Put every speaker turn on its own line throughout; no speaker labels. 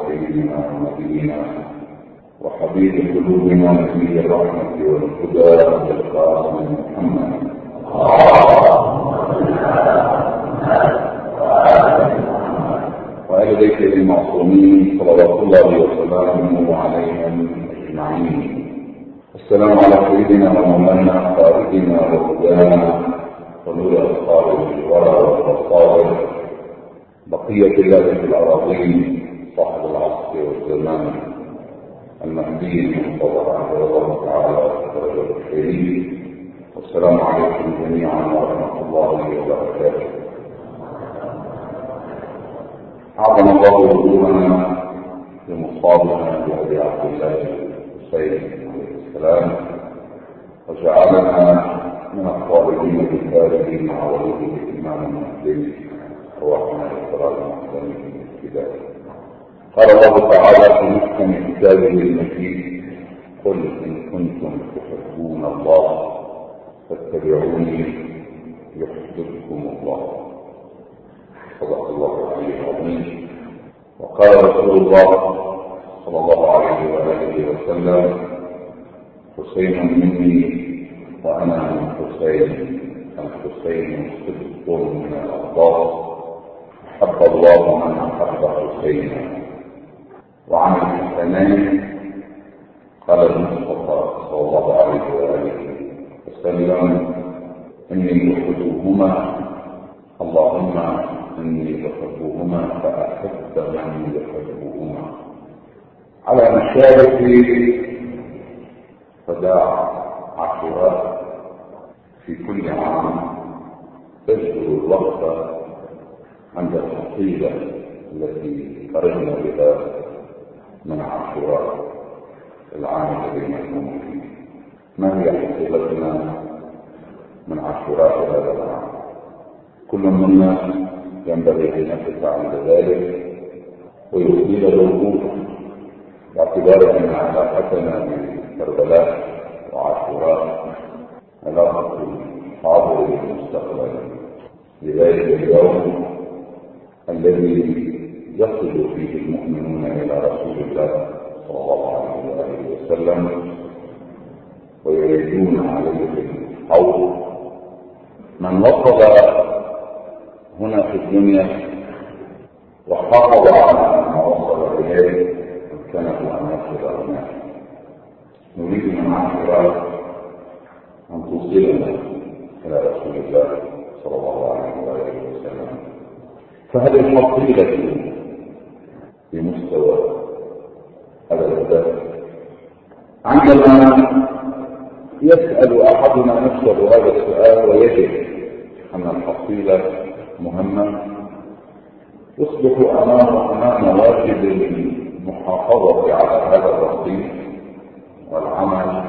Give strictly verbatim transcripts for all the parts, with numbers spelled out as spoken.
سيدنا ونبينا وحبيب قلوبنا نبي الرحمة والهدى القاسم محمد وآل بيته المعصومين صلوات الله وسلامه عليهم أجمعين. السلام على سيدنا ومولانا خالقنا وهدانا ونور أصحابه الورى والبصائر بقية الله في الأراضين صاحب العصر والزمان المهدي المنتظر على الله تعالى ودرجة الخيرين. والسلام عليكم جميعا ورحمة الله وبركاته. أعظم الله وجودنا بمصابنا بأبي عبد الله الحسين عليه السلام وجعلنا من الطالبين بالفارغين مع وليه الإمام المهدي روحنا إكرام المحسنين الابتداء. قال الله تعالى في محكم كتابه المجيد: قل إن كنتم تحبون الله فاتبعوني يحببكم الله. صدق الله العلي العظيم. وقال رسول الله صلى الله عليه وآله وسلم: حسين مني وأنا من حسين، الحسين صدق من الأخبار، أحب الله من أحب حسينا. وعن الحسنين قال المصطفى صلى الله عليه وآله وسلم: إني أحبهما، اللهم إني أحبهما فأحب من يحبهما. على مشارف وداع عاشوراء في كل عام تجبر الوقت عند الحصيلة التي قررنا بها من عاشوراء العام الذي نحن فيه. ما هي حصيلتنا من عاشوراء هذا العام؟ كل منا ينبغي ان يقف عند ذلك ويطيل الوقوف، باعتبار ان علاقتنا بكربلاء وعاشوراء علاقه الحاضر والمستقبل لذلك اليوم الذي يصل فيه المؤمنون الى رسول الله صلى الله عليه واله وسلم ويريدون عليه الحوض. من وصل هنا في الدنيا وحافظ على ما وصل اليه امكنه ان يصل هناك. نريد من عاشوراء ان توصلنا الى رسول الله صلى الله عليه واله وسلم. فهذه الحصيله بمستوى هذا الهدف. عندما يسأل أحدنا نفسه هذا السؤال ويجد أن الحصيلة مهمة، يصبح أمام أمام واجب المحافظة على هذا الرصيد والعمل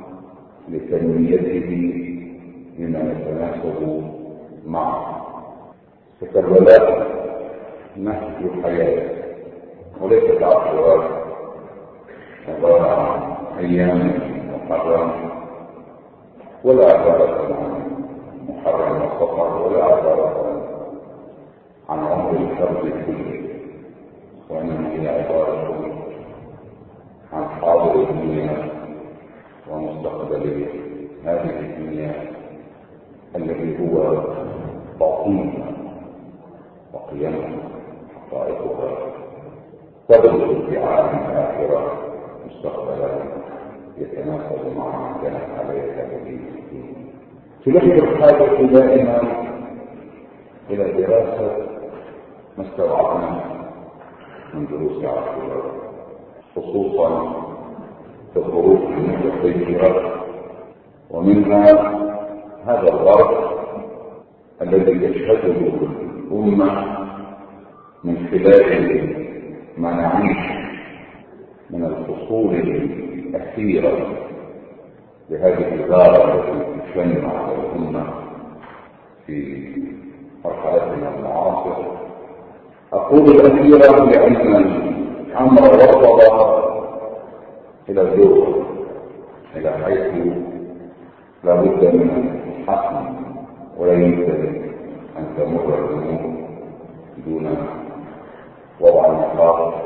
لتنميته بما يتناسب معه. فكربلاء نهج حياة وليست عشرات عبارة عن أيام محرم ولا عبارة عن محرم وسفر ولا عبارة عن عمر الفرد كله، وإنما هي عبارة عن حاضر الدنيا ومستقبل هذه الدنيا الذي هو باطنها وقيمها حقائقها تبدو في عالم الآخرة مستقبلا يتناسب مع ما كانت عليه هذه الدنيا. تلفت الحاجة دائما إلى دراسة ما استوعبنا من دروس عاشوراء، خصوصا في الظروف المتغيرة، ومنها هذا الغرب الذي يشهده الأمة من خلال ما نعيش من الفصول الأخيرة لهذه الغارة التي تشن على الأمة في مرحلتنا المعاصرة. أقول الأخيرة لأن الأمر وصل إلى الذروة، إلى حيث لا بد من الحسم ولا يمكن أن تمر الأمور دون وضع النقاط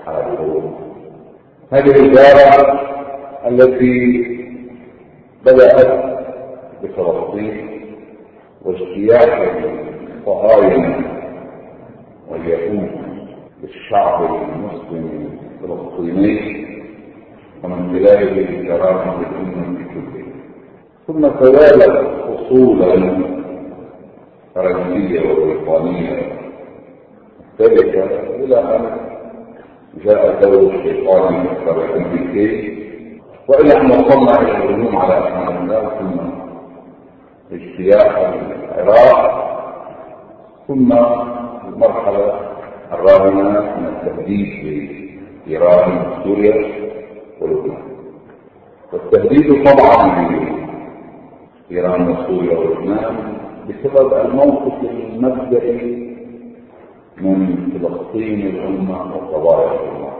على الحروب. هذه الإدارة التي بدأت بفلسطين واجتياح الصهاينة واليهود للشعب المسلم الفلسطيني ومن خلاله كرامة الأمة كلها، ثم توالت فصولا فرنسية وبريطانية مختلفة إلى أن جاء دور الشيطان الأمريكي، وإلى أن وصلنا إلى الهجوم على أفغانستان، ثم اجتياح العراق، ثم المرحلة الراهنة من التهديد بإيران وسوريا ولبنان. والتهديد طبعا بإيران وسوريا ولبنان بسبب الموقف المبدئي من فلسطين الأمة وقضايا الأمة،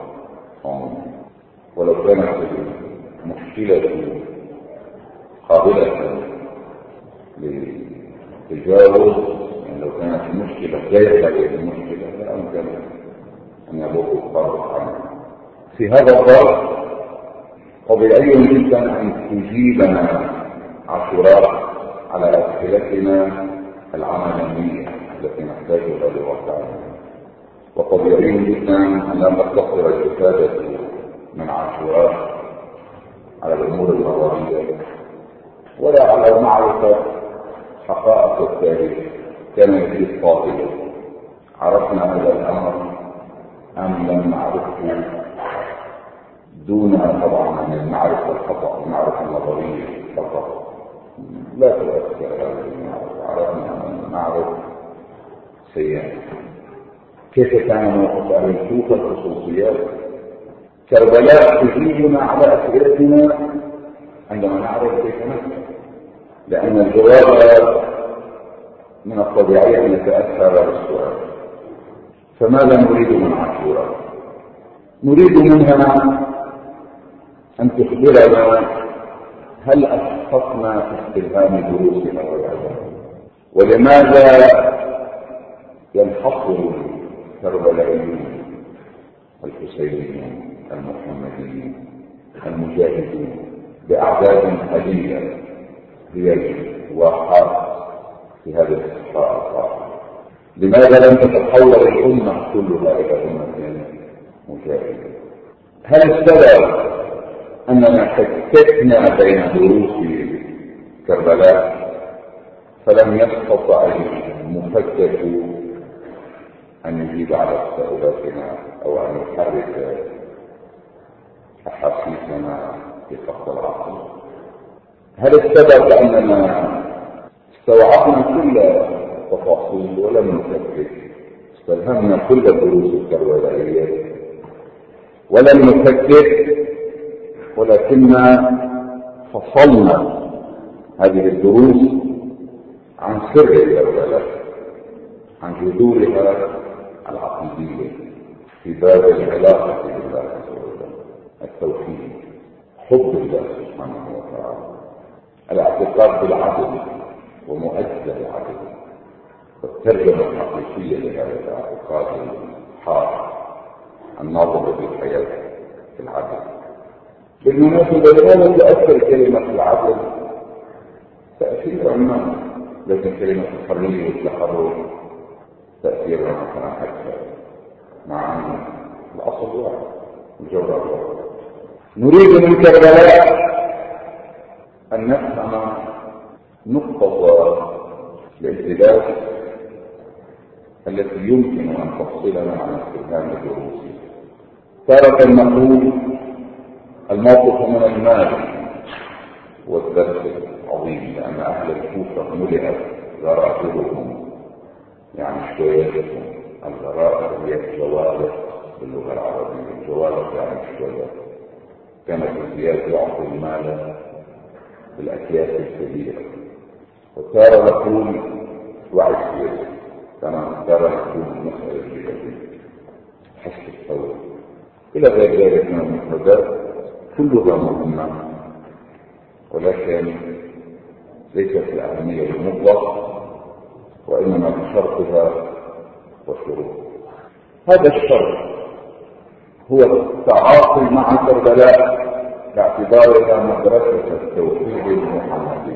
ولو كانت المشكلة قابلة للتجاوز، يعني لو كانت المشكلة غير هذه المشكلة لا يمكن أن يبوق الطرف عنها. في هذا الظرف طبيعي جدا أن تجيبنا عاشوراء على أسئلتنا العملية التي نحتاجها لواقعنا، وطبيعي جدا أن لا تقتصر الاستفادة من عاشوراء على الأمور النظرية ولا على معرفة حقائق التاريخ. كان يجيب قائلا: عرفنا هذا الأمر أم لم نعرفه، دون طبعا من المعرفة الخطأ، المعرفة النظرية فقط لا تؤثر هذه المعرفة. عرفنا أن نعرف سيئا. كيف كان موقف أهل الكوفة؟ الخصوصيات كربلاء تجيبنا على أسئلتنا عندما نعرف كيف نسأل، لأن الجواب من الطبيعي أن يتأثر بالسؤال. فماذا نريد من عاشوراء؟ نريد منها أن تخبرنا هل أسقطنا في استلهام دروسنا ولا لا، ولماذا ينحصر الكربلائيون الحسينيون المحمديين المجاهدين بأعداد قليلة هي الواقعات في هذه الصحراء القاهرة؟ لماذا لم تتحول الأمة كلها إلى أمة مجاهدة؟ هل السبب أننا شككنا بين دروس كربلاء فلم يستطع المفتش أن يجيب على تساؤلاتنا أو أن يحرك أحاسيسنا في خط العقل؟ هل السبب أننا استوعبنا كل التفاصيل ولم نفكر، استلهمنا كل الدروس الكربلائية ولم نفكر، ولكننا فصلنا هذه الدروس عن سر كربلاء، عن جذورها العقيدية في باب العلاقة بالله عز وجل، التوحيد، حب الله سبحانه وتعالى، الاعتقاد بالعدل ومؤدى العدل، والترجمة الحقيقية لهذا الاعتقاد الحار الناظر بالحياة في العدل. بالمناسبة لماذا تؤثر كلمة العدل تأثيرا ما، لكن كلمة الحرية والتحرر تأثيرا مثلا أكثر، مع أن الأصل واحد، الجوهر واحد. نريد من كربلاء أن نفهم نقطة الامتداد التي يمكن أن تفصلنا عن استلهام الدروس. تارة نقول الموقف من المال والدرس عظيم، لأن أهل الكوفة ملئت غرائبهم، يعني شويتهم. الغرائب هي الجوارح باللغة العربية، الجوارح يعني الشوية. كانت الزياد يعطي المال بالأكياس الكبيرة، وتارة نقول وعي السياسي، كما تارة نقول المسألة الجديدة، حسب الثورة، إلى غير ذلك من المفردات كلها مهمة، ولكن ليست الأهمية المطلق، وإنما بشرطها وشروط. هذا الشرط هو التعاطي مع كربلاء باعتبارها مدرسة التوحيد المحمدي.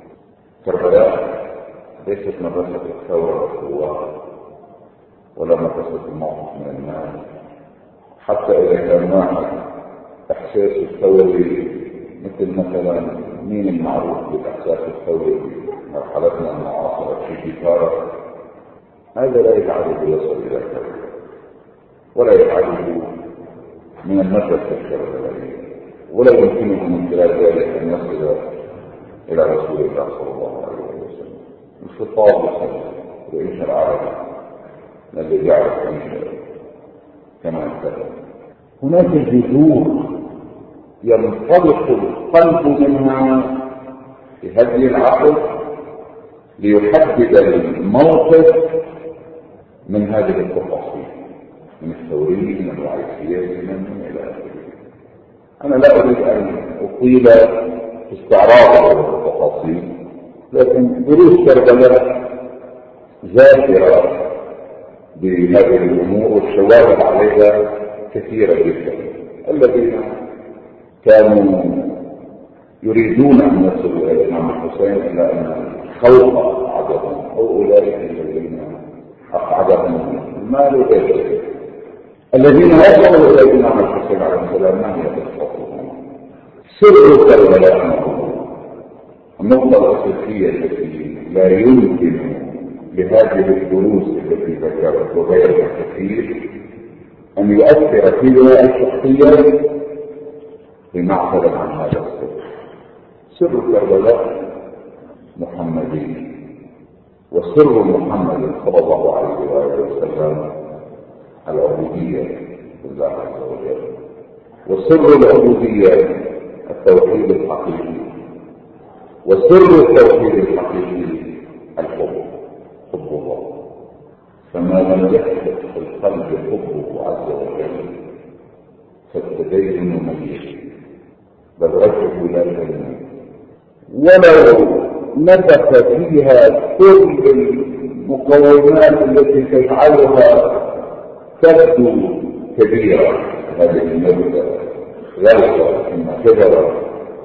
كربلاء ليست مدرسة الثورة والثوار ولا مدرسة الموقف من الناس، حتى إذا كان واحد إحساسه الثوري مثل مثلا مين المعروف بالإحساس الثوري مرحلتنا المعاصرة في جيتارة، هذا لا يجعله يصل إلى كربلاء ولا يجعله من المدرسة الكربلائية، ولا يمكنه من خلال ذلك أن يصل إلى رسول الله صلى الله عليه وسلم. الخطاب والسلام وإنشاء العربي الذي يعرف إنشاء كما يتكلم. هناك جذور ينطلق القلب منها بهدي العقل ليحدد الموقف من هذه التفاصيل، من الثوري من الرئيسية من إلى آخره. أنا لا أريد أن أطيل في استعراض التفاصيل، لكن دروس كربلاء ذاكرة بهذه الأمور والشواهد عليها كثيرة جدا. الذين كانوا يريدون أن يصلوا إلى الإمام الحسين إلا أن الخوف أقعدهم، أو أولئك الذين أقعدهم المال وغيره. الذين وصلوا إلى الإمام الحسين عليه السلام ما هي قصتهم؟ سر كربلاء النقطة الأساسية التي لا يمكن لهذه الدروس التي ذكرت وغيرها كثير أن يؤثر في بناء الشخصية بمعزل عن هذا السر. سر كربلاء محمدي، وسر محمد صلى الله عليه وآله وسلم العبودية لله عز وجل، وسر العبودية التوحيد الحقيقي، وسر التوحيد الحقيقي الحب، حب الله. فما لم يحدث في القلب حبه عز وجل فالتدين مميز، بل رجه لا يميز، ولو نفخ فيها كل المقومات التي تجعلها تبدو كبيرة، هذه النبتة غلطة ثم شجرة،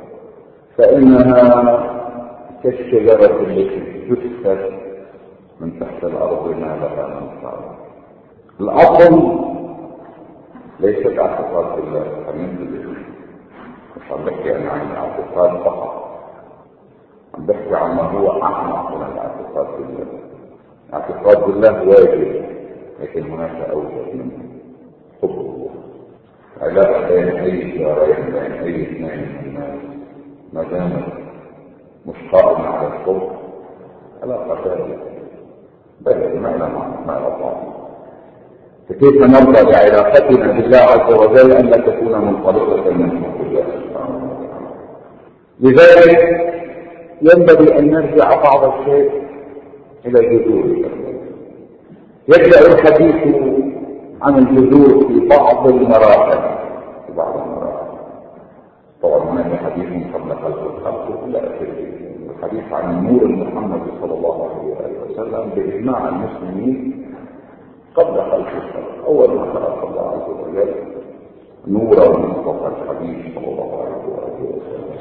فإنها كالشجرة التي تسفت من تحت الأرض ما لها من صار. الأصل ليست اعتقاد بالله، مش عم بحكي أنا عن الاعتقاد فقط، عم بحكي عن ما هو أعمق من الاعتقاد بالله. الاعتقاد بالله واجب، لكن هناك أوجه منه حب الله. علاقة بين أي شارين بين أي اثنين من الناس ما دامت مش قائمة على الحب علاقة ثابتة، بل معنى معنى الله. فكيف نرضى بعلاقتنا بالله عز وجل أن لا تكون منطلقة من حب الله سبحانه وتعالى؟ لذلك ينبغي أن نرجع بعض الشيء إلى جذور. يبدأ الحديث عن الجذور في بعض المراحل، في بعض المراحل. طبعا هناك حديث قبل خلق الخلق إلى آخره. الحديث عن النور المحمد صلى الله عليه وسلم بإجماع المسلمين قبل خلق الخلق. أول ما خلق الله عز وجل نور المصطفى الحبيب صلى الله عليه وسلم.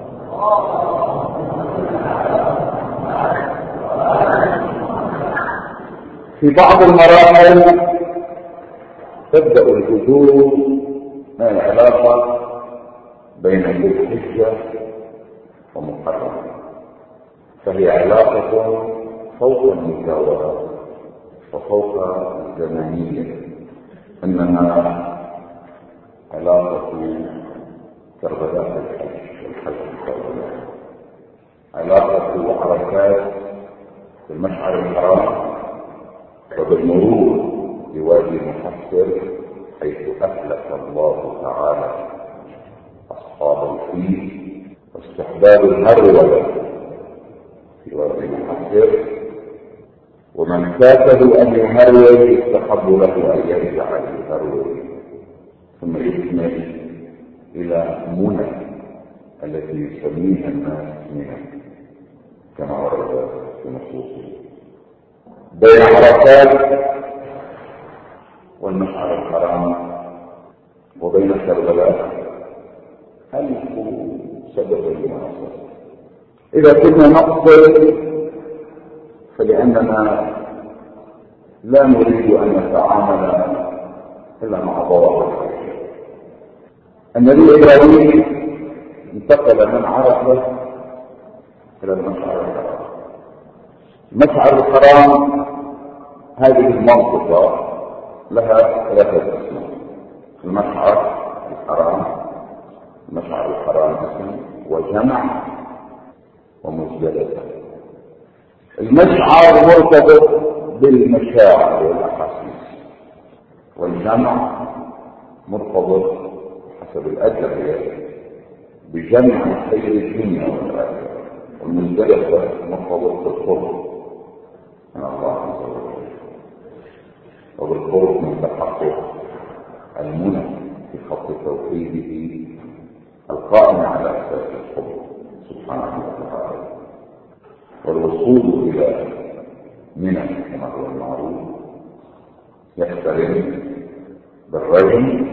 في بعض المراحل تبدأ الجذور من العلاقة بين ذي الحجة ومحرم، فهي علاقة فوق المجاورات وفوق الزمنية، إنها علاقة كربلاء الحج والحج كربلاء، علاقة حركات في المشعر الحرام وبالمرور بوادي محصر حيث أهلك الله تعالى أصحاب الفيل، واستحباب الهرولة في وادي محصر، ومن فاته أن يهرول يستحب له أن يرجع يهرول ثم يكمل إلى منى التي يسميها الناس منى كما ورد في نصوصه. بين عرفات والمشعر الحرام إذا كنا نقصد فلأننا لا نريد أن نتعامل إلا مع ضوابط. النبي إبراهيم انتقل من عرفة إلى المشعر الحرام. المشعر الحرام هذه المنطقة لها ثلاثة اسماء: المشعر الحرام، المشعر الحرام اسم، وجمع، ومزدلفة. المشعر مرتبط بالمشاعر والأحاسيس، والجمع مرتبط حسب الأدلة بجمع خير الدنيا والآخرة، والمزدلفة مرتبط بالقرب من الله عز وجل وبالقرب من تحقق المنى في خط توحيده القائم على أساس الحب سبحانه وتعالى. والوصول إلى منى كما هو المعروف يقترن بالرجم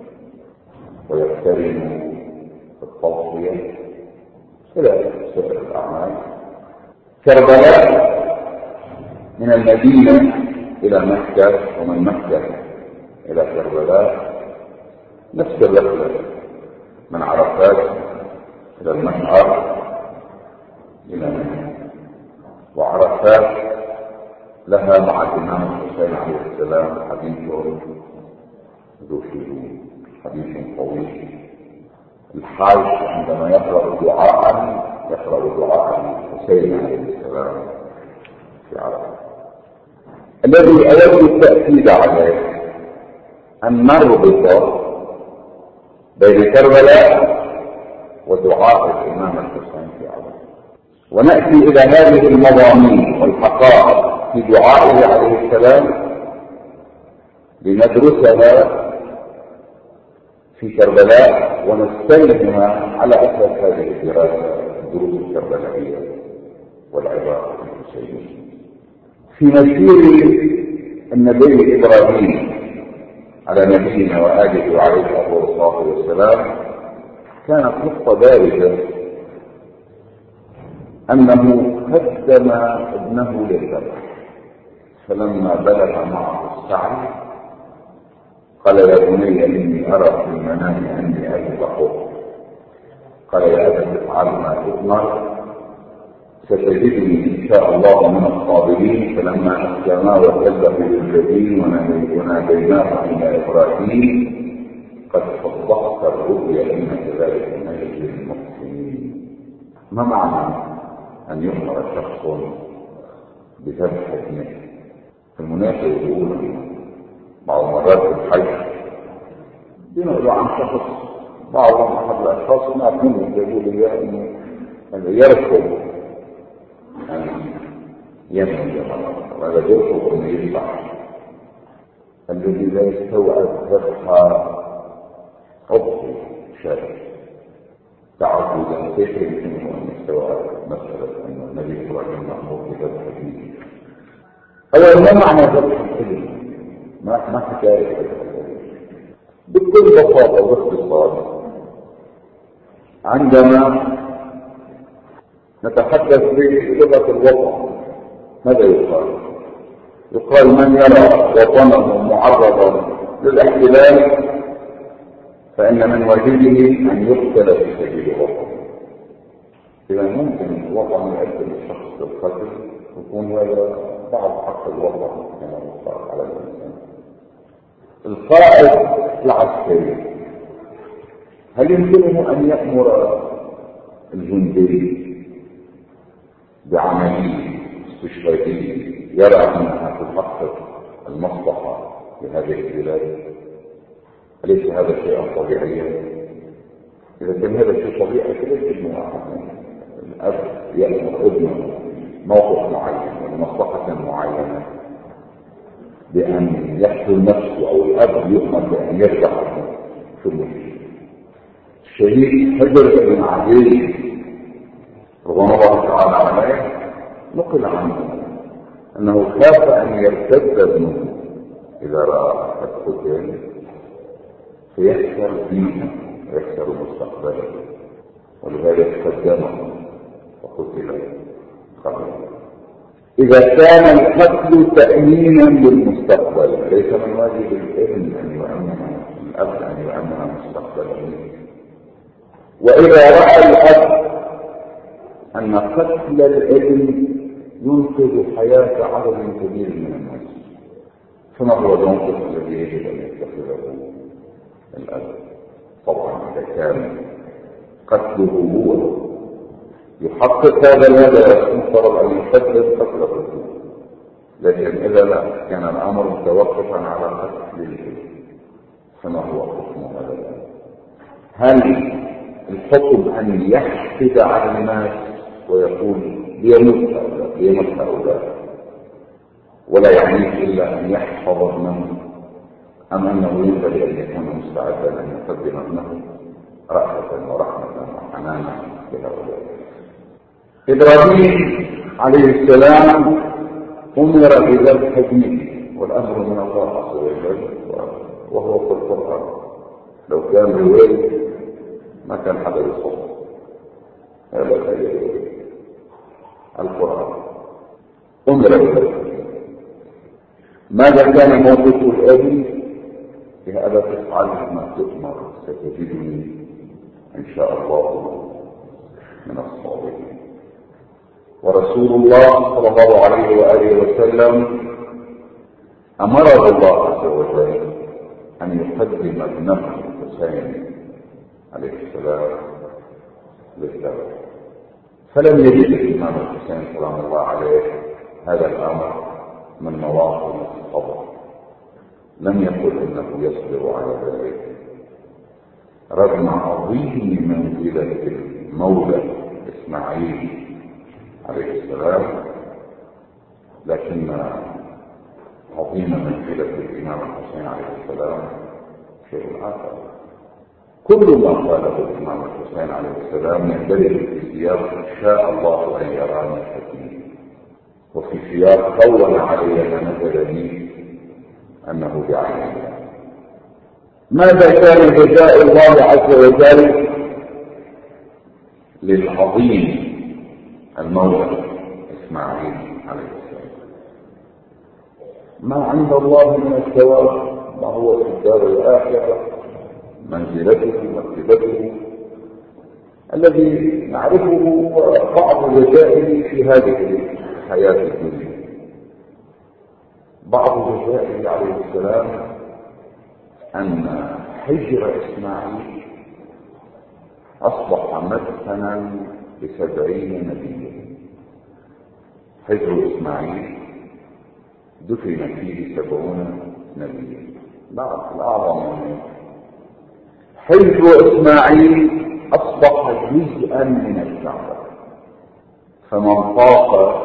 ويقترن بالتوصية إلى سائر الأعمال. كربلاء من المدينة إلى مكة، ومن مكة إلى كربلاء نفس الرحلة، من عرفات إلى المشعر إلى مكة. وعرفات لها مع الإمام الحسين عليه السلام حديث ذو شذوذ، حديث طويل. الحاج عندما يقرأ دعاء يقرأ دعاء الحسين عليه السلام في عرفات. الذي أود التأكيد عليه أن نربط بين كربلاء ودعاء الإمام الحسين في عرفات، ونأتي إلى هذه المضامين والحقائق في دعائه عليه السلام لندرسها في كربلاء ونستلمها على أساس هذه الدراسة، الدروس الكربلائية والعبارة الحسينية. في مسير النبي إبراهيم على نبينا وآله وعليه الصلاة والسلام كانت نقطة بارزة أنه قدم ابنه للذبح، فلما بلغ معه السعي قال: يا بني إني أرى في المنام أني أذبحك. قال: يا أبت افعل ما تؤمر ستجدني إن شاء الله من الصابرين. فلما أسلما وسلموا للجبين وناديناه إلى إبراهيم قد صدقت الرؤيا إن كذلك نجزي المحسنين. ما معنى أن يؤمر شخص بذبح ابنه؟ في المناسبة يقول بعض مرات في الحج ينقلوا عن شخص، بعضهم أحد الأشخاص ما منهم يقول لي أنه يرفض أن ينهي ولا يرفض أن يذبح. الذي لا يستوعب ذبح عضو شارع تعبدا كيف يمكنه أن يستوعب مسألة أن النبي صلى الله عليه وسلم مأمور بذبح ابنه؟ أولا ما معنى ذبح الابن؟ ما ما حكاية بكل بساطة واختصار. عندما نتحدث بلغة الوطن ماذا يقال؟ يقال: من يرى وطنه معرضا للاحتلال فإن من واجبه أن يقتل في سبيل وطنه. إذا ممكن الوطن يقتل الشخص بالقتل يكون هذا بعض حق الوطن كما يقال على الإنسان. القائد العسكري هل يمكنه أن يأمر الجندي بعملية استشهادية يرى أنها تحقق المصلحة لهذه البلاد؟ أليس هذا شيئا طبيعيا؟ إذا كان هذا شيء طبيعي فليس من واحد الأب يأمر ابنه موقف معين ومصلحة معينة بأن يقتل نفسه، أو الأب يؤمر بأن يذبح في المسجد. الشهيد حجر بن عدي رضوان الله تعالى عليه نقل عنه أنه خاف أن يرتد ابنه إذا رأى القتل فيخسر دينه ويخسر مستقبله، ولذلك قدمه وقتل قبله. إذا كان القتل تأمينا للمستقبل، ليس من واجب الابن أن يؤمن الأب أن يؤمن مستقبله. وإذا رأى الأب أن قتل الابن ينقذ حياة عدد كبير من الناس، فما هو الموقف الذي يجب أن يتخذه الأب؟ طبعا إذا كان قتله هو يحقق هذا الهدف يفترض أن يقدم قتله، لكن إذا لا كان الأمر متوقفا على قتل الابن، فما هو حكم هذا الأمر؟ هل الحكم أن يحسد على الناس ويقول ليموت هؤلاء ليموت هؤلاء ولا يعنيه إلا أن يحفظ ابنه، أم أنه ينبغي أن يكون مستعدا أن يقدم ابنه رأفة ورحمة وحنانا لهؤلاء؟ إبراهيم عليه السلام أمر بذبح ابنه، والأمر من الله عز وجل وهو في القرآن. لو كان رواية ما كان حدا يصوم، هذا خير القرآن. أمر بذبح. ماذا كان موقف الأب؟ يا أبا تفعل ما تؤمر ستجدني إن شاء الله من الصابرين. ورسول الله صلى الله عليه وآله وسلم أمره الله عز وجل أن يقدم ابنه الحسين عليه السلام للذبح، فلم يجد الإمام الحسين سلام الله عليه هذا الأمر من مواطن الصبر، لم يقل إنه يصبر على ذلك رغم عظيم منزلة المولى إسماعيل عليه السلام، لكن عظيم منزلة الإمام الحسين عليه السلام شيء آخر. كل ما قاله الإمام الحسين عليه السلام يندرج في سياق شاء الله أن يراني حكيم، وفي سياق قول علي ما نزل بي أنه بعين الله. ماذا كان جزاء الله عز وجل للعظيم المولى إسماعيل عليه السلام؟ ما عند الله من الثواب ما هو في الدار الآخرة منزلته ومرتبته الذي نعرفه بعض جزائه في هذه الحياة الدنيا. بعض جزائه عليه السلام أن حجر إسماعيل أصبح مدفنا بسبعين نبيا. حجر إسماعيل دفن فيه سبعون نبيا، بعض الأعظم منه. حجر إسماعيل أصبح جزءا من الكعبة، فمن طاف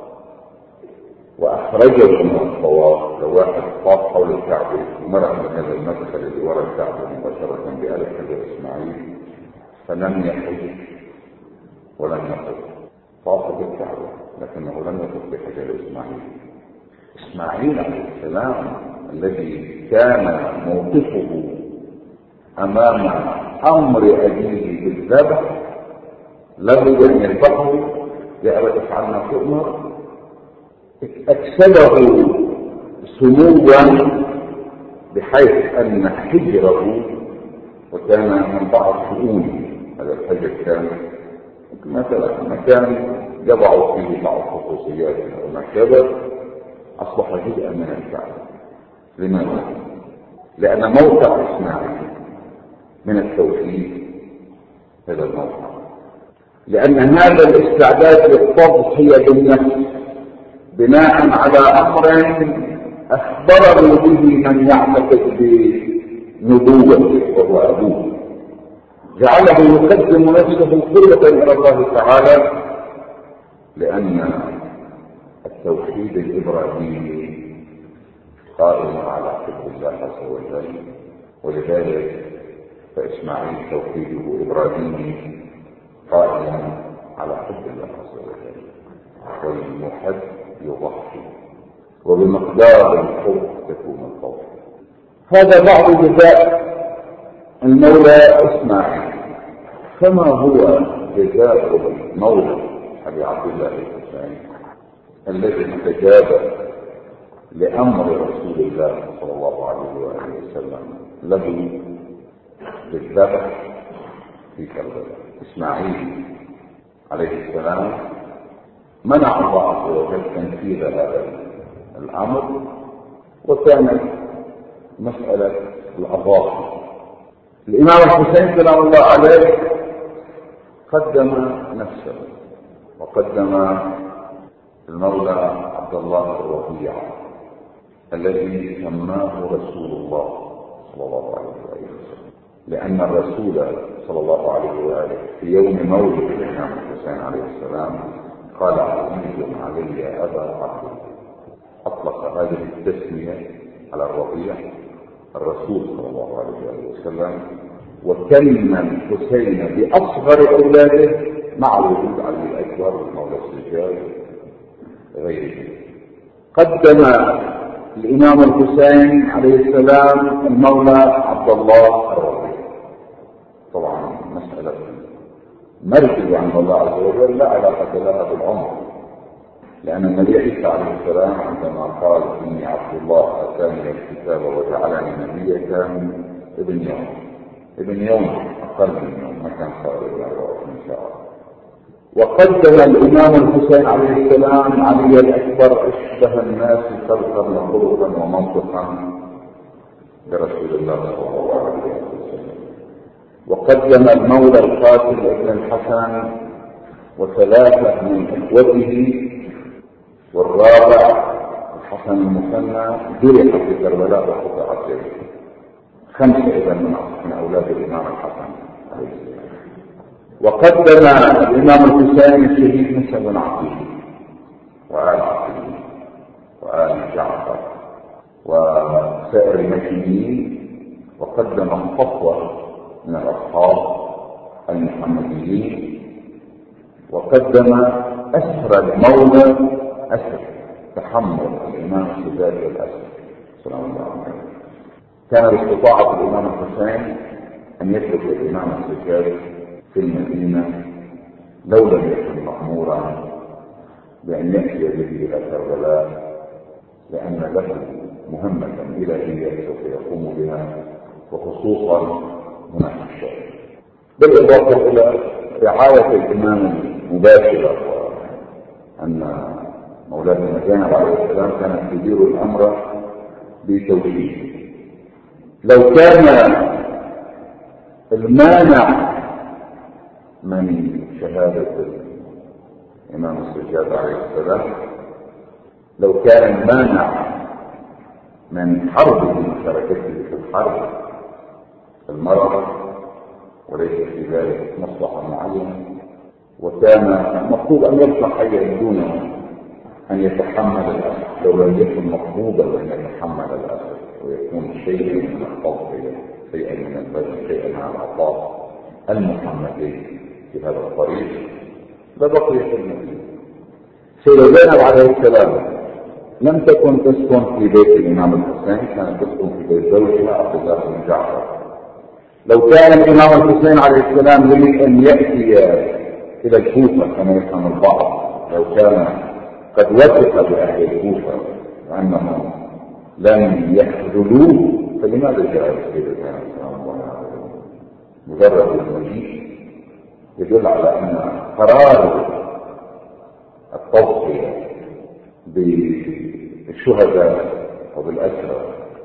وأخرجه من الطواف، لو واحد طاف حول الكعبة ومرأة من هذا المدخل اللي وراء الكعبة مباشرة بآل حجر إسماعيل فلم يحج ولم يطف، طاف بالكعبة لكنه لم يطف بحجر إسماعيل. إسماعيل عليه السلام الذي كان موقفه أمام أمر أبيه بالذبح له أن يذبحه يا أبا تفعل ما تؤمر، أكسبه سموا بحيث أن حجره، وكان من بعض شؤون هذا الحجر كان مثلا مكان يضع فيه بعض خصوصيات ومكتبه، أصبح جزءا من الكعبة. لماذا؟ لأن موقع إسماعيل من التوحيد هذا الموقع، لأن هذا الاستعداد للتضحية بالنفس بناء على أمر أخبره به من يعتقد بنبوته وهو أبوه، جعله يقدم نفسه قربة إلى الله تعالى، لأن التوحيد الإبراهيمي قائم على حب الله عز وجل، ولذلك فإسماعيل توحيده إبراهيمي قائم على حب الله عز وجل، والمحب يضحي، وبمقدار الحب تكون التضحية. هذا بعض جزاء المولى إسماعيل. فما هو جزاء المولى أبي عبد الله الحسين الذي استجاب لأمر رسول الله صلى الله عليه وآله وسلم له بالذبح في كربلاء. إسماعيل عليه السلام منع الله عز وجل تنفيذ هذا الأمر، وكانت مسألة الأضاحي. الإمام الحسين سلام الله عليه قدم نفسه وقدم المولى عبد الله الربيع الذي سماه رسول الله صلى الله عليه وسلم، لأن الرسول صلى الله عليه وآله في يوم مولد الإمام الحسين عليه السلام قال عزيز علي أبا عبد الله، أطلق هذه التسمية على الربيع الرسول صلى الله عليه وسلم، وكلم الحسين بأصغر أولاده مع وجود علي الأكبر والمولى السجاد غيره. قدم الإمام الحسين عليه السلام المولى عبد الله الربيع. طبعا مسألة مركز عند الله عز وجل لا علاقة لها بالعمر، لأن النبي عيسى عليه السلام عندما قال إني عبد الله آتاني الكتاب وجعلني نبيا كان ابن يوم ابن يوم أقل من يوم، ما كان صار إلى أربعين شهر. وقدم الإمام الحسين عليه السلام علي الأكبر أشبه الناس خلقا وخلقا ومنطقا برسول الله صلى الله عليه وسلم. وقدم المولى القاتل ابن الحسن وثلاثة من إخوته، والرابع الحسن المثنى جرح في كربلاء وقطع سيره. خمسة إذا من أولاد الإمام الحسن عليه السلام. وقدم الإمام الحسين الشهيد موسى بن عقيل وآل عقيل وآل جعفر وسائر المكيين، وقدم الصفوة من الأصحاب المحمديين، وقدم أسر المولى أسر تحمل الإمام السداد والأسر سلام الله عليه. كان باستطاعة الإمام الحسين أن يترك الإمام السجاد في المدينة لو لم يكن مأمورا بأن يأتي به إلى كربلاء، لأن له مهمة إلهية سوف يقوم بها، وخصوصا هنا في الشام، بالإضافة إلى رعاية الإمام المباشرة، وأن مولانا زينب عليه السلام كانت تدير الأمر بتوجيه. لو كان المانع من شهادة الإمام السجاد عليه السلام، لو كان المانع من حرب مشاركته في الحرب المرأة وليس في ذلك مصلحة معينة، وكان مطلوب أن يبقى حيا دون أن يتحمل الأسر، لو لم يكن مطلوبا أن يتحمل الأسر ويكون شيئا من التضحية، شيئا من البذل، شيئا من العطاء المحمدي في هذا الطريق، لبقي في المدينة. سيدة زينب عليه السلام لم تكن تسكن في بيت الإمام الحسين، كانت تسكن في بيت زوجها عبد الله بن جعفر. لو كان الإمام الحسين عليه السلام يريد أن يأتي إلى الكوفة كما يفهم البعض، لو كان قد وثق بأهل الكوفة وأنهم لم يخذلوه، فلماذا جاء السيدة زينب سلام الله عليه؟ مجرد المجيء يدل على أن قرار التضحية بالشهداء وبالأسرى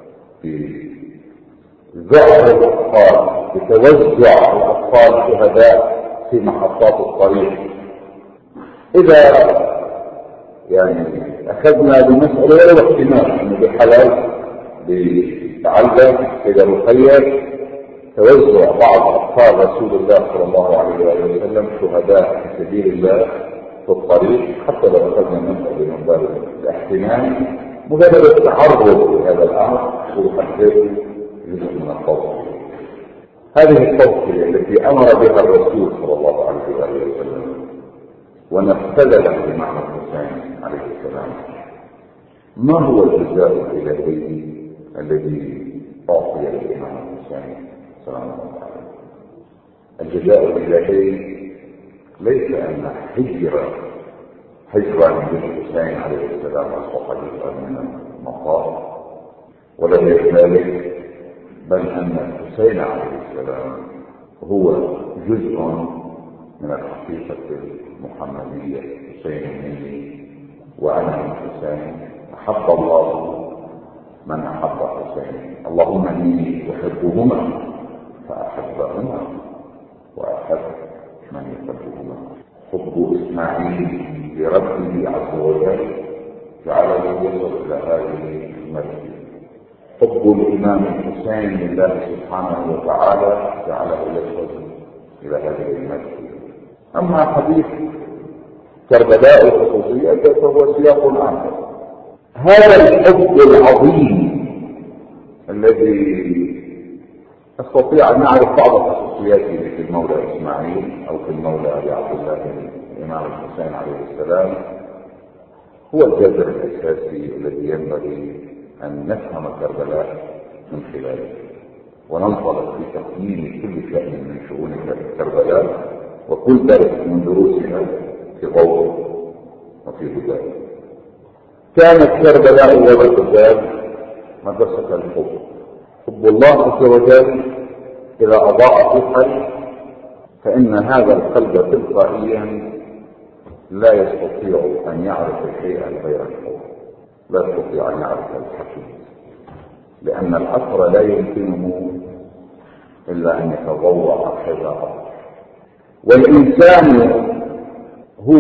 بزعر الأطفال، بتوزع الأطفال شهداء في محطات الطريق. إذا يعني أخذنا بمسألة ولو احتمال أنه بحلال بتعلم إذا مخير توزع بعض أطفال رسول الله صلى الله عليه وسلم شهداء في سبيل الله في الطريق، حتى لو أخذنا مسألة من باب الاحتمال، مجرد التعرض لهذا الأمر ويحدث جزء من التوصية. هذه التوصية التي أمر بها الرسول صلى الله عليه وسلم ونفذها الإمام الحسين عليه السلام، ما هو الجزاء الإلهي الذي أعطي للإمام الحسين سلام الله عليه؟ الجزاء الإلهي ليس أن حجر حجرا للحسين عليه السلام أصبح جزءا من المطاف، ولا ذلك، بل أن الحسين عليه السلام هو جزء من الحقيقة المحمدية. حسين مني وأنا من حسين، أحب الله من أحب حسين، اللهم إني أحبهما فأحبهما وأحب من يحبهما. حب إسماعيل لربه عز وجل جعله يصل إلى هذه المرتبة. حب الإمام الحسين لله سبحانه وتعالى جعله يصل إلى هذه المرتبة. أما حديث كربلاء وخصوصيته فهو سياق آخر. هذا الحب العظيم الذي أستطيع أن أعرف بعض خصوصياته في المولى إسماعيل أو في المولى أبي عبد الله الإمام الحسين عليه السلام هو الجذر الأساسي الذي ينبغي أن نفهم كربلاء من خلاله، وننطلق في تقييم كل شأن من شؤون كربلاء وكل درس من دروسها في ضوء وفي هداه. كانت كربلاء وبغداد مدرسة الحب، حب الله عز وجل إذا أضاء في القلب فإن هذا القلب تلقائيا لا يستطيع أن يعرف شيئا غير الحب، لا يستطيع أن يعرف الحقيقة، لأن العصر لا يمكنه إلا أن يتضوع هذا العصر. والإنسان هو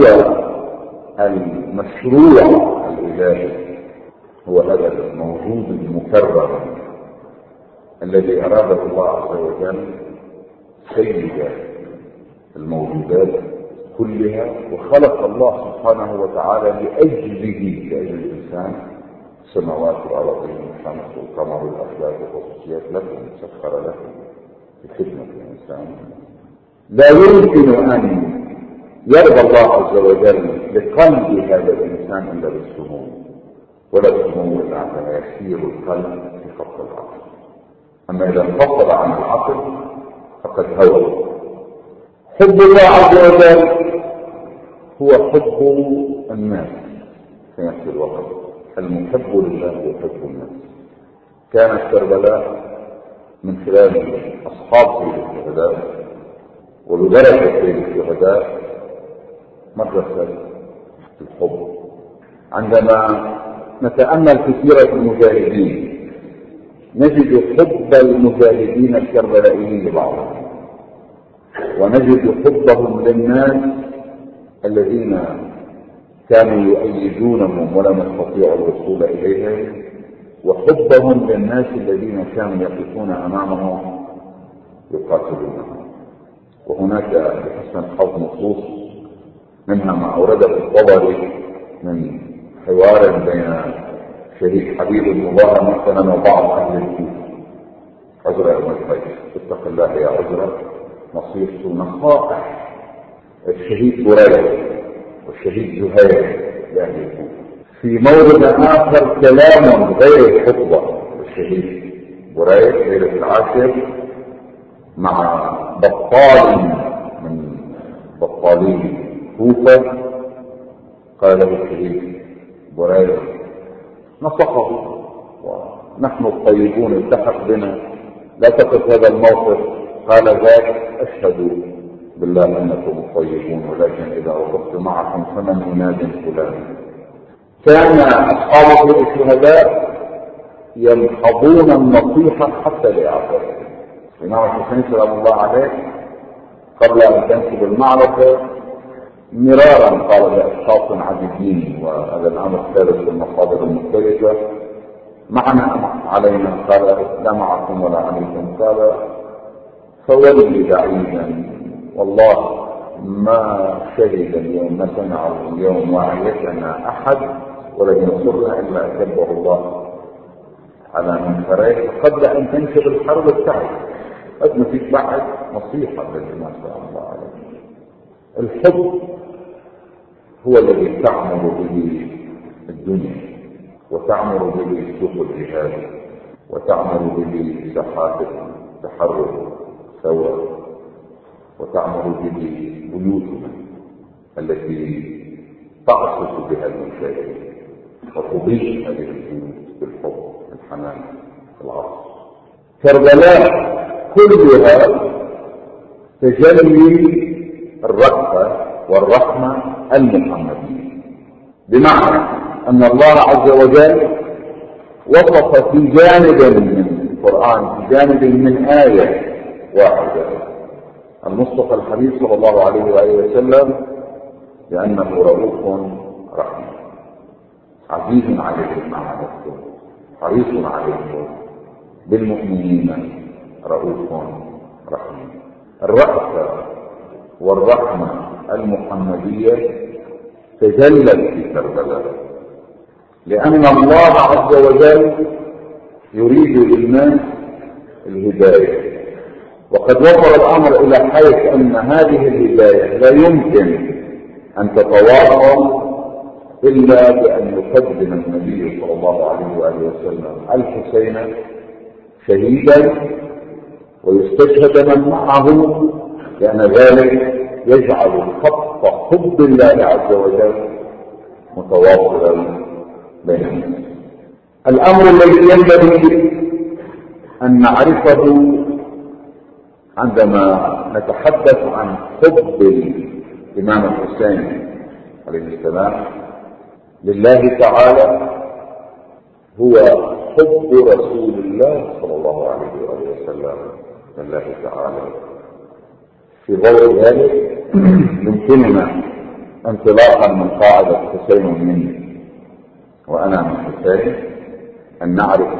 المشروع الإلهي، هو هذا الموجود المكرر الذي أراده الله عز وجل سيد الموجودات كلها، وخلق الله سبحانه وتعالى لأجله لأجل الإنسان السماوات والأرضين والشمس والقمر والأفلاك والخصوصيات لكم، سخر لكم بخدمة الإنسان. لا يمكن أن يرضى الله عز وجل لقلب هذا الإنسان إلا بالسمو، ولا السمو إلا عندما يسير القلب في خط العقل. أما إذا انفصل عن العقل فقد هوى. حب الله عز وجل هو حب الناس في نفس الوقت، المحب لله وحب الناس. كانت كربلاء من خلال أصحاب سيد الشهداء وبدرجة سيد الشهداء مدرسة الحب. عندما نتأمل في سيرة المجاهدين نجد حب المجاهدين الكربلائيين لبعضهم، ونجد حبهم للناس الذين كانوا يؤيدونهم ولم يستطيعوا الوصول إليهم، وحبهم للناس الذين كانوا يقفون أمامهم يقاتلونهم. وهناك بحسن الحظ نصوص منها ما أورده الطبري من حوار بين شريك حبيب المظاهر مثلا وبعض أهل الكوفة. عزرة بن القيس، اتق الله يا عزرة، نصيحة نصائح الشهيد بريد والشهيد زهير لأهل الكوفة. في مورد آخر كلام غير الخطبة الشهيد بريد ليلة العاشر مع بطال من بطالين كوفة، قال له الشهيد بريد نصحه، ونحن الطيبون التحق بنا لا تقف هذا الموقف. قال ذاك أشهد بالله أنكم الطيبون، ولكن إذا وقفت معكم فمن ينادي فلان. كان أصحاب الشهداء ينحضون النصيحة حتى لآخره. الإمام الحسين سلام الله عليه قبل أن تنشب المعركة مرارا قال لأشخاص عديدين، وهذا الأمر ثابت في المصادر المختلفة، معنا أم علينا؟ قال لا معكم ولا عليكم. قال فولي بعيدا والله ما شهد اليوم ما سمع اليوم وعيتنا أحد ولن ينصرنا إلا أكبه الله على منكريه قبل أن تنشب الحرب التعب. قد نفيك بعد نصيحة للإمام صلى الله عليه وسلم. الحب هو الذي تعمر به الدنيا، وتعمر به سوق الجهاد، وتعمر به ساحات التحرك سوا، وتعمر به بيوتنا. التي تعصف بها المشاهد وتضيء هذه البيوت بالحب الحنان العطف. كربلاء كلها تجلي الرأفة والرحمة المحمدية، بمعنى أن الله عز وجل وصف في جانب من القرآن، في جانب من آية واحدة، المصطفى الحبيب صلى الله عليه وآله وسلم بأنه رؤوف رحيم، عزيز عليكم مع نفسه، حريص عليكم بالمؤمنين رؤوف رحيم. الرأفة والرحمة المحمدية تجلت في كربلاء، لأن الله عز وجل يريد للناس الهداية، وقد وصل الأمر إلى حيث أن هذه الهداية لا يمكن أن تتواصل إلا بأن يقدم النبي صلى الله عليه وآله وسلم الحسين شهيدا ويستشهد من معه، لأن ذلك يجعل خط حب الله عز وجل متواصلا بين الناس. الأمر الذي ينبغي أن نعرفه عندما نتحدث عن حب الإمام الحسين عليه السلام لله تعالى هو حب رسول الله صلى الله عليه وآله وسلم لله تعالى. في ضوء ذلك يمكننا انطلاقا من قاعدة حسين مني وأنا من حسين أن نعرف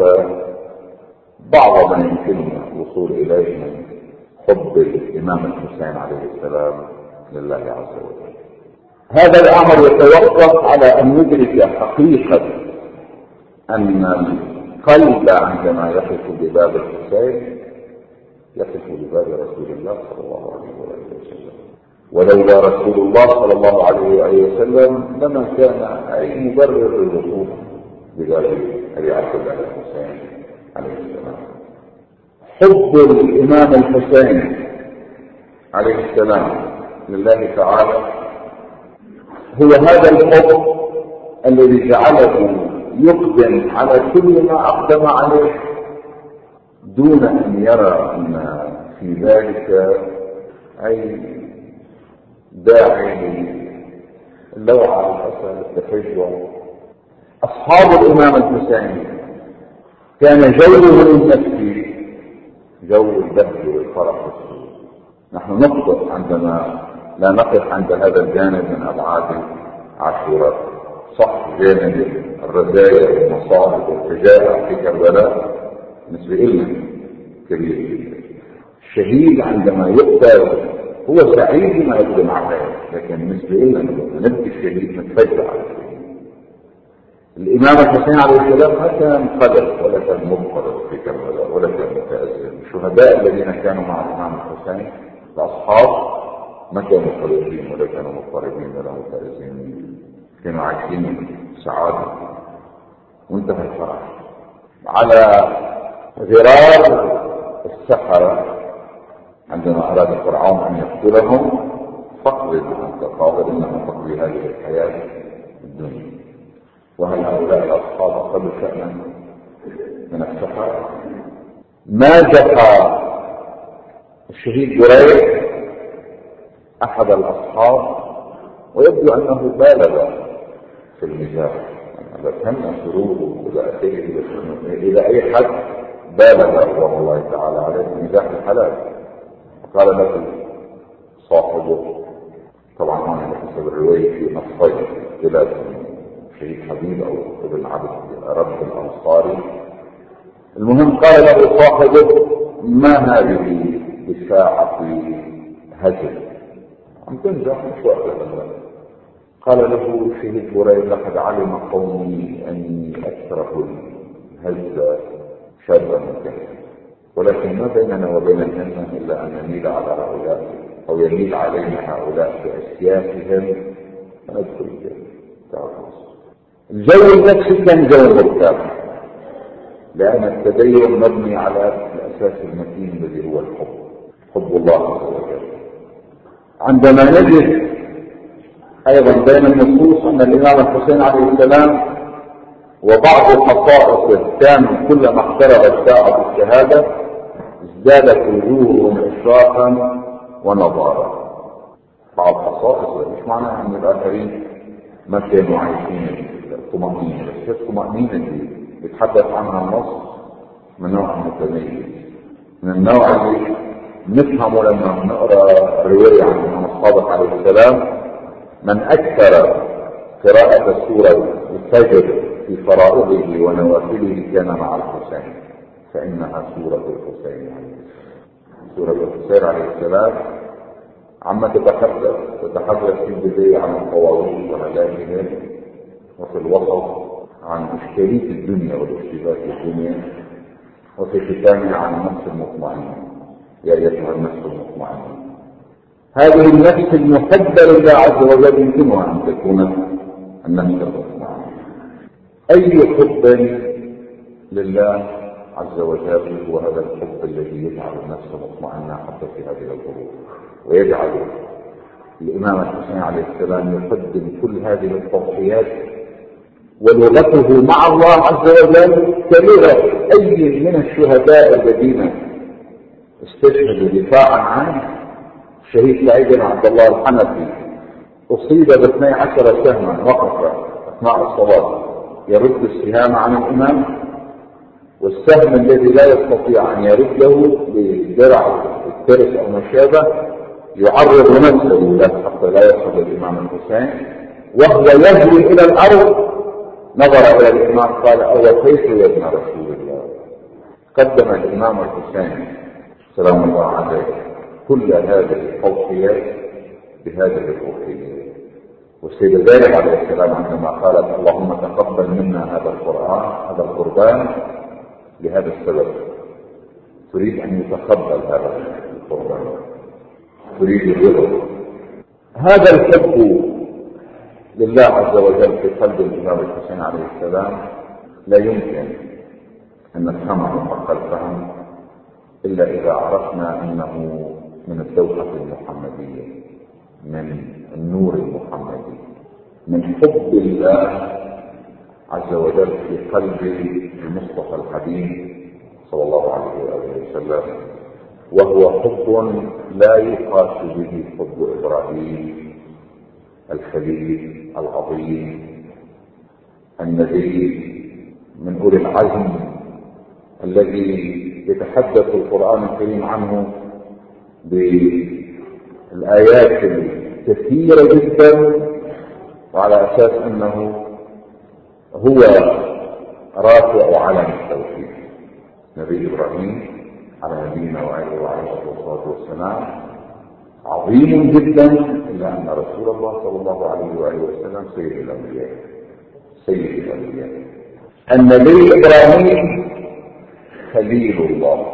بعض ما يمكننا الوصول إليه من حب الإمام الحسين عليه السلام لله عز وجل. هذا الأمر يتوقف على أن ندرك حقيقة أن القلب عندما يقف بباب الحسين يقف بباب رسول الله صلى الله عليه وسلم، ولولا رسول الله صلى الله عليه وسلم لما كان أي مبرر للوقوف بباب أبي عبد الله الحسين عليه السلام. حب الإمام الحسين عليه السلام لله تعالى هو هذا الحب الذي جعله يقدم على كل ما أقدم عليه دون أن يرى أن في ذلك أي داعي للوعة الأسى التفجع. أصحاب الإمام الحسين كان جوه النفسي جو البهج والفرح والسرور. نحن نخطئ عندما لا نقف عند هذا الجانب من أبعاد عاشوراء. صح جانب الرزايا والمصائب والفجائع في كربلاء بالنسبة لنا كبير. الشهيد عندما يقتل هو سعيد بما يقدم عليه، لكن بالنسبة لنا نبكي الشهيد نتفجع على الشهيد. الإمام الحسين عليه السلام ما كان قلق ولا كان مضطرب في كربلاء ولا كان متأثر. الشهداء الذين كانوا مع الإمام الحسين الأصحاب ما كانوا قلقين ولا كانوا مضطربين ولا متأثرين، كانوا عايشين سعادة وانتهى الفرح. على غرار السحرة عندما أراد فرعون أن يقتلهم فقد أنت قادر إنما تقضي هذه الحياة الدنيا. وهل هؤلاء الأصحاب أقل شأنا من السحرة؟ مازح الشهيد جريج أحد الأصحاب ويبدو أنه بالغ في المزاح، هذا كان سروره وذاته إلى أي حد بالغ الله الله تعالى عليه مزاح الحلال. قال له صاحبه، طبعا هنا بحسب الرواية في نصين ثلاثة، شهيد حبيب أو ابن عبد رب الأنصاري، المهم قال له صاحبه ما هذه بساعة هزل عم تنجح مش وقت هذا. قال له شهيد بريد لقد علم قومي أني أكره الهزة شابا مكهلا، ولكن ما بيننا وبين الجنة إلا أن نميل على هؤلاء أو يميل علينا هؤلاء بأسيافهم فندخل الجنة. الجو النفسي كان جو مرتاح، لأن التدين مبني على الأساس المتين الذي هو الحب، حب الله عز وجل. عندما نجد أيضا بين النصوص أن الإمام الحسين عليه السلام وبعض خصائصه كان كلما اقترب الساعة بالشهادة ازدادت وجوههم إشراقا ونضارا. بعض خصائصه مش معنى أن الآخرين ما كانوا عايشين الطمأنينة، بس الطمأنينة اللي بيتحدث عنها النص من نوع متميز، من النوع اللي نفهمه لما نقرأ رواية عن الإمام الصادق عليه السلام: من أكثر قراءة سورة الفجر في فرائضه ونوافله كان مع الحسين، فإنها سورة الحسين. سورة الحسين عليه السلام عما تتحدث تتحدث في البداية عن الطواغيت وهلاكهم، وفي الوسط عن إشكالية الدنيا والاشتباك الدنيا، وفي ختامها عن النفس المطمئنة: يا أيتها النفس المطمئنة. هذه النفس المحبة لله عز وجل يمكنها أن تكون النفس المطمئنة. أي حب لله عز وجل هو هذا الحب الذي يجعل النفس مطمئنة حتى في هذه الظروف، ويجعل الإمام الحسين عليه السلام يقدم كل هذه التضحيات، ولغته مع الله عز وجل كلغة أي من الشهداء الذين استشهدوا دفاعا عنه. الشهيد سعيد بن عبد الله الحنفي أصيب باثني عشر سهما، وقف أثناء الصلاة يرد السهام عن الإمام، والسهم الذي لا يستطيع أن يرده بدرع الترس أو ما شابه يعرض نفسه له حتى لا يصل الإمام الحسين، وهو يهوي إلى الأرض نظر إلى الإمام قال: أو كيف يا ابن رسول الله؟ قدم الإمام الحسين سلام الله عليه كل هذه التضحيات بهذه الروحية. والسيد زينب عليه السلام عندما قالت: اللهم تقبل منا هذا القرآن هذا القربان، لهذا السبب تريد أن يتقبل هذا القربان، تريد الرضا. هذا الحب لله عز وجل في قلب الإمام الحسين عليه السلام لا يمكن أن نفهمه حق الفهم إلا إذا عرفنا أنه من الدوحة المحمدية، من النور المحمدي، من حب الله عز وجل في قلب المصطفى الحبيب صلى الله عليه وآله وسلم، وهو حب لا يقاس به حب إبراهيم الخليل العظيم النبي من أولي العزم الذي يتحدث القرآن الكريم عنه بالآيات الكثيرة جدا، وعلى أساس أنه هو رافع علم التوحيد. نبي إبراهيم على نبينا وعليه الصلاة والسلام عظيم جدا، إلا أن رسول الله صلى الله عليه وآله وسلم سيد الأنبياء سيد الأنبياء النبي إبراهيم خليل الله،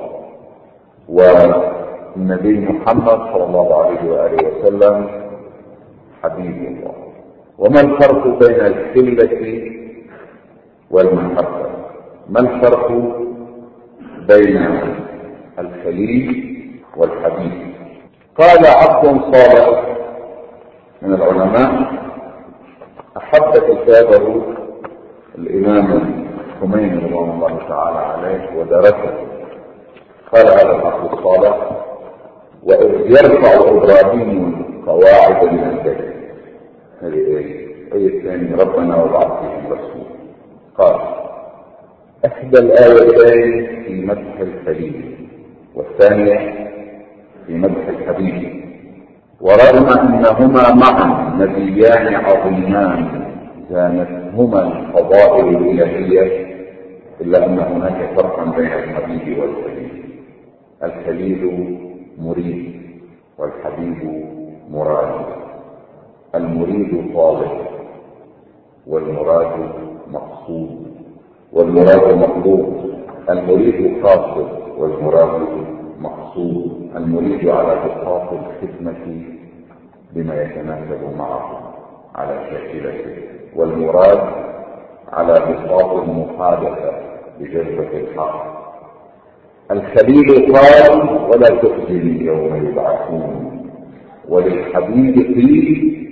والنبي محمد صلى الله عليه وآله وسلم حبيب الله. وما الفرق بين الخلة والمحبة؟ ما الفرق بين الخليل والحبيب؟ قال عبد صالح من العلماء أحب كتابه الإمام الخميني رضوان الله تعالى عليه ودرسه. قال هذا العبد الصالح: وإذ يرفع إبراهيم قواعد من البيت. هذه ايه؟ ايه الثاني؟ ربنا وبعث فيهم رسول. قال: احدى الايتين في مدح الخليل والثانيه في مدح الحبيب، ورغم انهما معا نبيان عظيمان زانتهما الفضائل الالهيه، الا ان هناك فرقا بين الحبيب والخليل. الخليل مريد والحبيب مراد. المريد طالب والمراد مقصود، والمراد مطلوب. المريد قاصد والمراد مقصود. المريد على بساط الخدمة بما يتناسب معه على شاكلته، والمراد على بساط المخالفة بجذبة الحق. الخليل قال: ولا تخزني يوم يبعثون. وللحبيب قيل: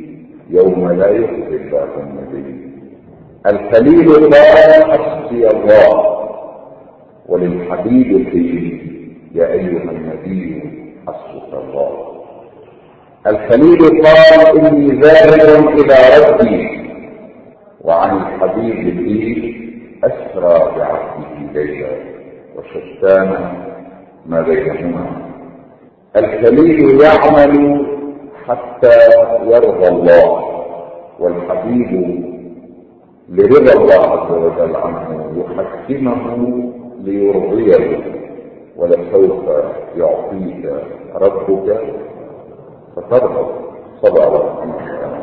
يوم لا يخزي الله النبي. الخليل قال حسبي الله، وللحبيب قيل يا أيها النبي حسبك الله. الخليل قال إني ذاهب إلى ربي، وعن الحبيب قيل أسرى بعبده ليلا وشتان ما بينهما. الخليل يعمل حتى يرضى الله، والحبيب لرضا الله عز وجل عنه يحكمه ليرضيه، ولسوف يعطيك ربك فترضى. صلى الله عليه وسلم.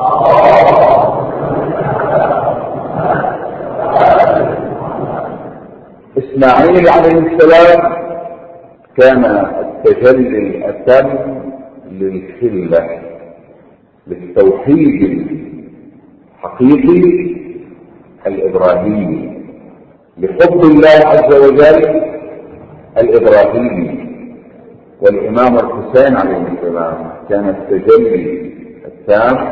إسماعيل عليه السلام كان التجلي الأتم للخلة، للتوحيد الحقيقي الإبراهيمي، لحب الله عز وجل الإبراهيمي. والإمام الحسين عليه السلام كان التجلي التام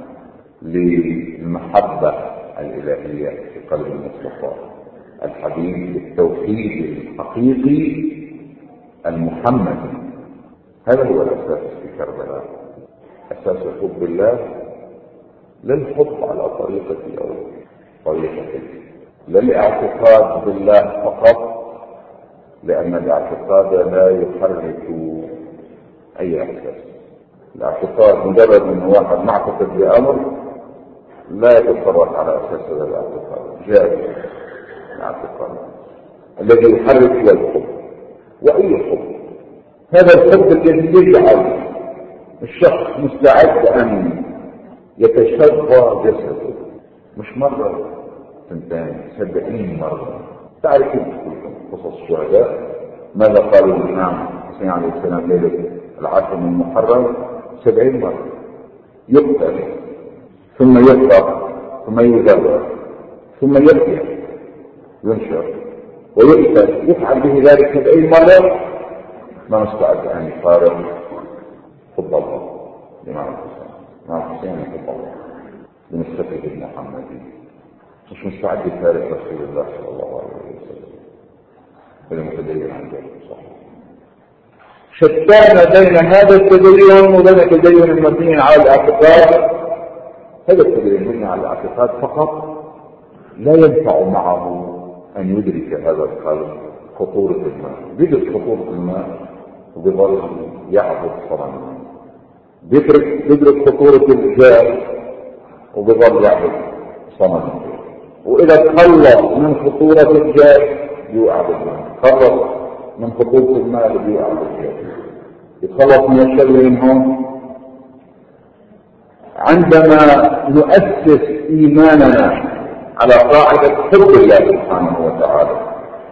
للمحبة الإلهية في قلب المصطفى الحبيب، للتوحيد الحقيقي المحمدي. هذا هو الأساس في كربلاء، أساس حب الله، لا الحب على طريقتي أو طريقتي، لا الاعتقاد بالله فقط، لأن الاعتقاد لا يحرك أي أساس. الاعتقاد مجرد أن واحد معتقد بأمر لا يتصرف على أساس هذا الاعتقاد، جائز الاعتقاد. الذي يحرك هو الحب، وأي حب. هذا الحب الذي يجعل الشخص مستعد أن يتشظى جسده، مش مرة سنتين سبعين مرة. تعرفون قصص الشهداء ماذا قالوا الإمام حسين عليه السلام ليلة العاشر من محرم؟ سبعين مرة يقتل، ثم يقرأ، ثم يذبح، ثم يحيى، ينشر ويقتل، يفعل به ذلك سبعين مرة. ما مستعد أن يقارن حب الله لإمام الحسين. إمام الحسين حب الله بنستفيد المحمدي، مش مستعد يفارق رسول الله صلى الله عليه وسلم. هذا متدين عن ذلك صحيح. شتان بين هذا التدين وبين التدين المبني على الاعتقاد. هذا التدين المبني على الاعتقاد فقط لا ينفع معه أن يدرك هذا القلب خطورة الماء. بيدرك خطورة الماء وبيظل يعبد صنما، بيدرك خطورة الجاه وبيظل يعبد صنما. وإذا تخلص من خطورة الجاه يوقع بالمال، تخلص من خطورة المال يوقع بالجاه، يتخلص من الشر منهم. عندما نؤسس إيماننا على قاعدة حب الله سبحانه وتعالى،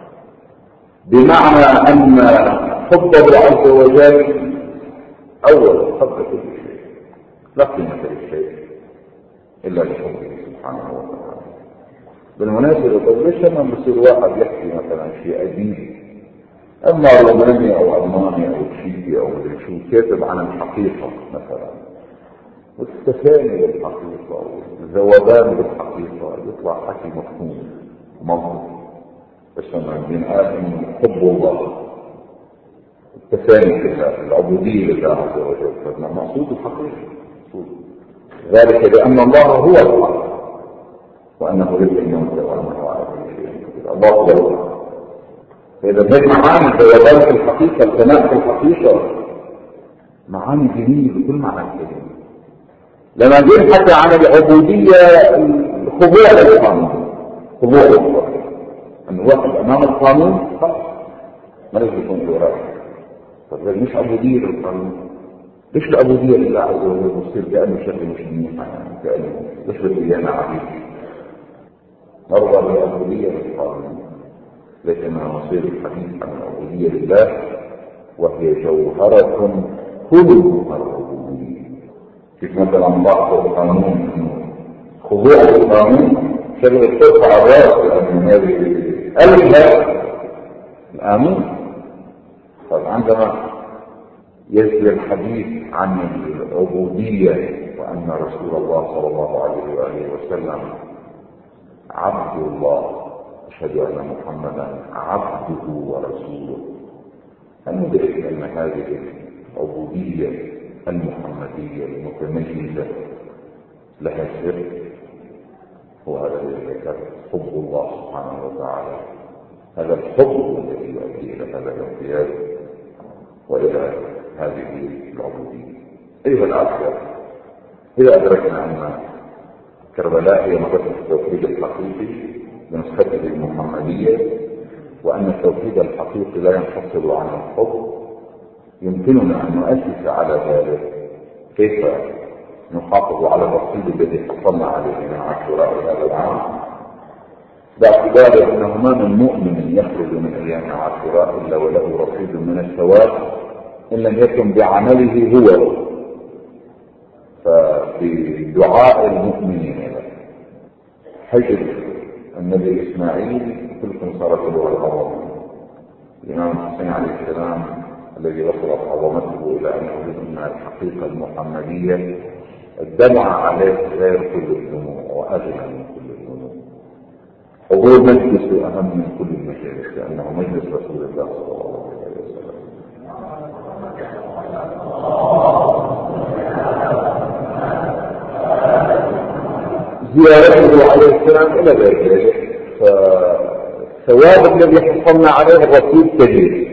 بمعنى أن حبه عز وجل أول حب كل شيء، لا قيمة للشيء إلا لحبه سبحانه وتعالى. بالمناسبة طب ليش لما بصير واحد يحكي مثلا شيء أديب، أما روماني أو ألماني أو تشيكي أو مدري شو، كاتب عن الحقيقة مثلا والتفاني بالحقيقة والذوبان بالحقيقة، يطلع حكي مفهوم منطقي. بس لما بنقال إنه حب الله، التفاني بالله، العبودية لله عز وجل، فإن المقصود الحقيقة. ذلك لأن الله هو الحق، وأنه ليس الموت، وأنه على كل شيء قدير. الله هو الحق. فإذا بهذه معاني ذوبان في الحقيقة، الثناء في الحقيقة، معاني جميلة بكل معنى الكلمة. لما نقول حتى عن العبودية، الخضوع للقانون، خضوع للقانون، أن واحد أمام القانون خلاص ما لازم يكون له رأي. طب مش عبودية للقانون، ليش العبودية لله عز وجل بتصير كأنه شكل مش منيح، كأنه ليش بدي أنا عبيد؟ نرضى بالعبودية للقانون، لكنها مصير الحديث عن العبودية لله، وهي جوهرة كلها العبودية. كيف مثلا بعض القانون خضوع للقانون شغل ترفع الراس، لأن هذه ألفها القانون. طب عندما يجري الحديث عن العبودية وأن رسول الله صلى الله عليه وآله وسلم عبد الله، أشهد أن محمدا عبده ورسوله، فندرك أن هذه العبودية المحمدية المتميزة لها سر، هو هذا الذي ذكر حب الله سبحانه وتعالى. هذا الحب الذي يؤدي إلى هذا الامتياز وإلى هذه العبودية. أيها الأخوة، إذا أدركنا أن كربلاء هي مدرسة التوحيد الحقيقي بنسخته المحمدية، وأن التوحيد الحقيقي لا ينفصل عن الحب، يمكننا أن نؤسس على ذلك كيف نحافظ على الرصيد الذي حصلنا عليه من عاشوراء هذا العام، باعتبار أنه ما من مؤمن يخرج من أيام عاشوراء إلا وله رصيد من الثواب إن لم يكن بعمله هو، فبدعاء المؤمنين له. حجر النبي إسماعيل تلك صارت له العظمة. الإمام الحسين عليه السلام الذي وصلت عظمته إلى أن يريد الحقيقة المحمدية دمع عليه غير كل الذنوب وأغنى من كل الذنوب. حضور مجلس أهم من كل المجالس لأنه مجلس رسول الله صلى الله عليه وسلم. زيارته عليه السلام إلى غير ذلك، فالثواب الذي حصلنا عليه الرصيد كبير.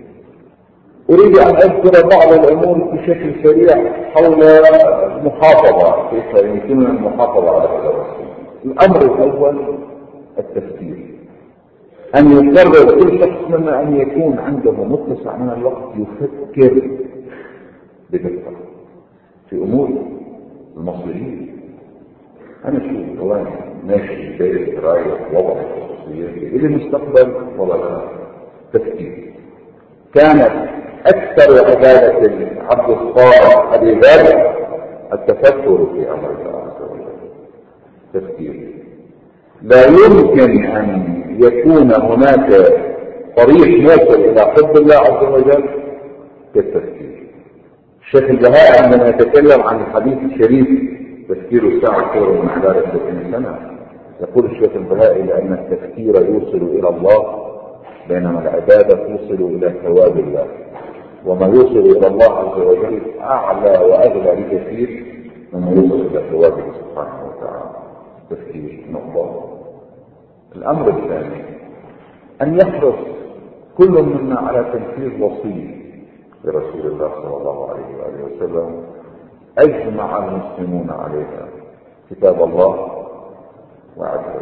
أريد أن أذكر بعض الأمور بشكل سريع حول المحافظة، كيف يمكننا المحافظة على هذا الرصيد. الأمر الأول التفكير، أن يقرر كل شخص منا أن يكون عنده متسع من الوقت يفكر بدقة في أمور المصريين. أنا شو والله ماشي داير رايح وضع الخصوصيات إلى المستقبل ولا لا؟ تفكير. كانت أكثر عبادة عبد الصالح أبي ذر التفكر في أمر الله عز وجل. تفكير. لا يمكن أن يكون هناك طريق موصل إلى حب الله عز وجل كالتفكير. الشيخ البهائي عندما يتكلم عن الحديث الشريف تفكير الساعة خير من عبادة ستين سنة، يقول الشيخ البهائي لأن التفكير يوصل إلى الله بينما العبادة توصل إلى ثواب الله، وما يوصل إلى الله عز وجل أعلى وأغلى بكثير مما يوصل إلى ثوابه سبحانه وتعالى. تفكير نقطة. الأمر الثاني أن يحرص كل منا على تنفيذ وصية لرسول الله صلى الله عليه وآله وسلم أجمع المسلمون عليها، كتاب الله وعدله،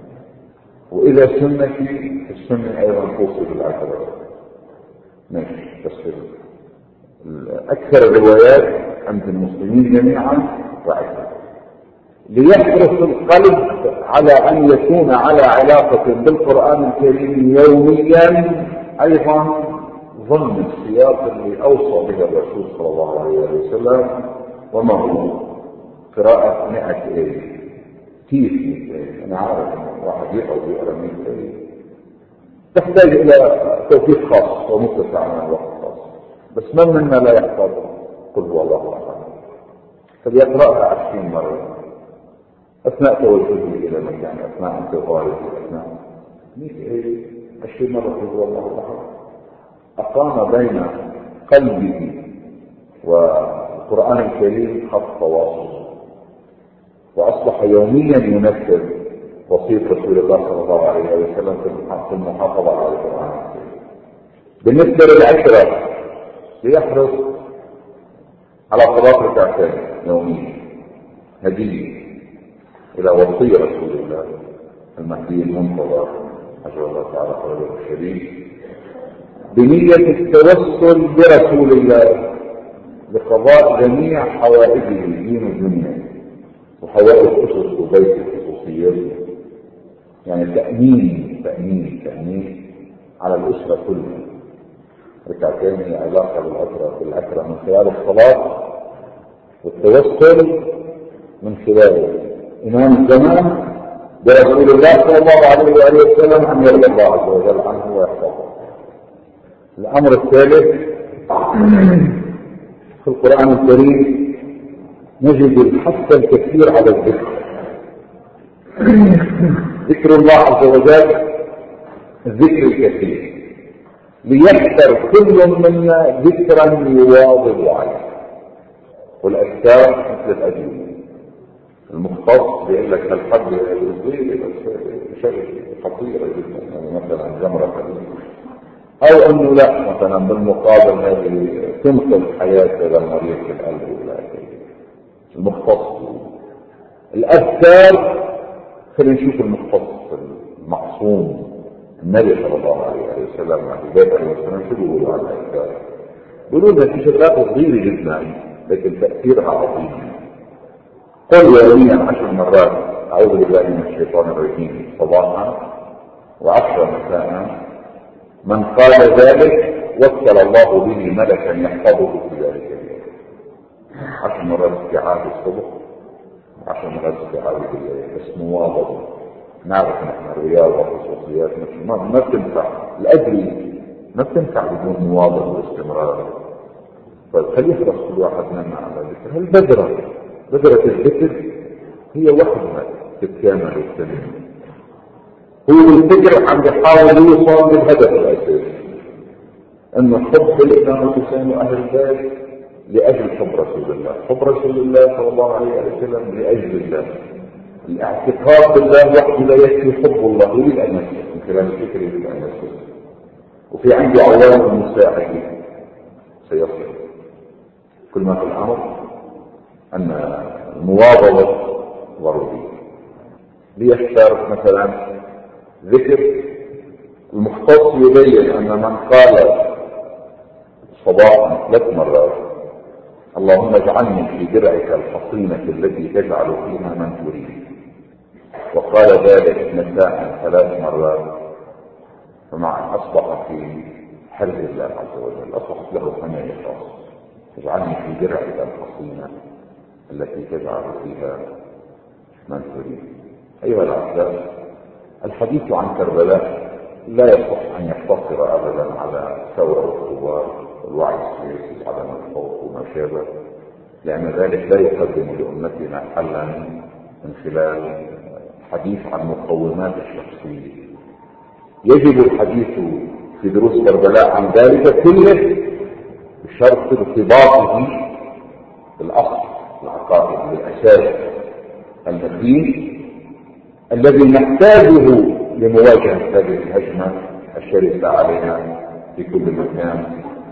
وإلى سنة السنة أيضا توصل العدل. ماشي، بس أكثر الروايات عند المسلمين جميعا وعدله، ليحرص القلب على أن يكون على علاقة بالقرآن الكريم يوميا، أيضا ضمن السياق اللي أوصى به الرسول صلى الله عليه وسلم، وما هو قراءة مئة آية. كيف مئة؟ أنا عارف أن واحد يقرأ ويقرأ مئة آية تحتاج إلى توفيق خاص ومتسع من الوقت خاص، بس من منا لا يحفظ قل هو الله أحد فليقرأها عشرين مرة أثناء توجهه إلى مكان، أثناء انتظاره، أثناء مئة آية عشرين مرة قل هو الله أحد. أقام بين قلبه والقرآن الكريم خط تواصل، وأصبح يوميا ينفذ وصية رسول الله صلى الله عليه وسلم في المحافظة على القرآن الكريم. بالنسبة للعشرة ليحرص على صلاة ركعتين يوميا هدية إلى وصية رسول الله المهدي المنتظر أجر الله تعالى خيره الشريف، بنية التوسل برسول الله لقضاء جميع حوائجه دين الدنيا وحوائج أسس وبيت خصوصيته، يعني تأمين تأمين تأمين على الأسرة كلها. ركعتين هي علاقة بالأسرة بالأسرة من خلال الصلاة، والتوسل من خلال إمام الزمان برسول الله صلى الله عليه وآله وسلم أن يرضى الله عز وجل عنه ويحفظه. الأمر الثالث القرآن الكريم نجد الحث الكثير على الذكر. ذكر الله عز وجل الذكر الكثير، ليكثر كل منا ذكرا يواظب عليه. والأذكار مثل الأدوية، المختص بيقول لك الحد الوزير شيء خطيرة جدا، يعني مثلا جمرة كبيرة، أو أنه لا مثلا بالمقابل هذه تنقذ حياة هذا المريض في القلب ولا شيء. المختص الأذكار، خلينا نشوف المختص المعصوم النبي صلى الله عليه وسلم في بيت عليه السلام شو بيقولوا عن الأذكار؟ بيقولوا لنا في شغلات صغيرة جدا لكن تأثيرها عظيم. قل يوميا عشر مرات أعوذ بالله من الشيطان الرجيم صباحا وعشرة مساء، من قال ذلك وكل الله به ملكا يحفظه في ذلك اليوم. عشر مرات استعاذة الصبح، عشر مرات استعاذة بالليل، بس مواظبة. نعرف نحن الرياضة والخصوصيات ما ما بتنفع، الأدري ما بتنفع بدون مواظبة واستمرار. فخلي يحرص كل واحد منا على ذكر هالبذرة. بذرة الذكر هي وحدها تتكامل وتتمم. هو الفكر عم يحاول يوصل للهدف الأساسي، أنه حب الإسلام والإسلام وأهل البيت لأجل حب رسول الله، حب رسول الله صلى الله عليه وسلم لأجل الله. الاعتقاد بالله وحده لا يكفي، حب الله يريد أن يسلم من خلال الفكر، يريد أن يسلم. وفي عنده عوامل مساعدة سيصل. كل ما في الأمر أن المواظبة ضرورية. ليختار مثلا ذكر المختص يبين أن من قال صباحا ثلاث مرات اللهم اجعلني في درعك الحصينة التي تجعل فيها من تريد، وقال ذلك مساء ثلاث مرات، فمع أصبح في حرز الله عز وجل، أصبحت له حماية خاصة. اجعلني في درعك الحصينة التي تجعل فيها من تريد. أيها الأحباب، الحديث عن كربلاء لا يصح أن يقتصر أبدا على ثورة الثوار والوعي السياسي عدم الخوف وما شابه، لأن ذلك لا يقدم لأمتنا حلا من خلال حديث عن مقومات الشخصية. يجب الحديث في دروس كربلاء عن ذلك كله بشرط ارتباطه بالأصل العقائدي بالأساس المتين الذي نحتاجه لمواجهة هذه الهجمة الشرسة علينا في كل مكان.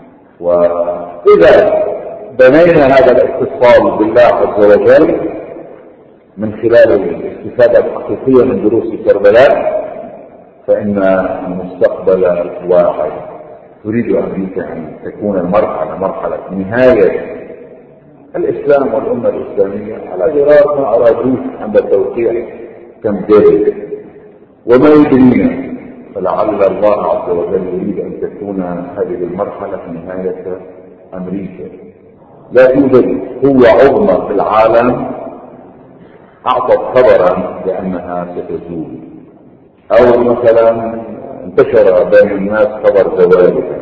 وإذا بنينا هذا الاتصال بالله عز وجل من خلال الاستفادة الحقيقية من دروس كربلاء، فإن المستقبل واحد. تريد أمريكا أن تكون المرحلة مرحلة نهاية الإسلام والأمة الإسلامية على غرار ما أرادوه عند توقيع كم ديفيد، وما يدرينا، فلعل الله عز وجل يريد أن تكون هذه المرحلة نهاية أمريكا. لا توجد قوة عظمى في العالم أعطت خبرا بأنها ستزول، أو مثلا انتشر بين الناس خبر زوالها.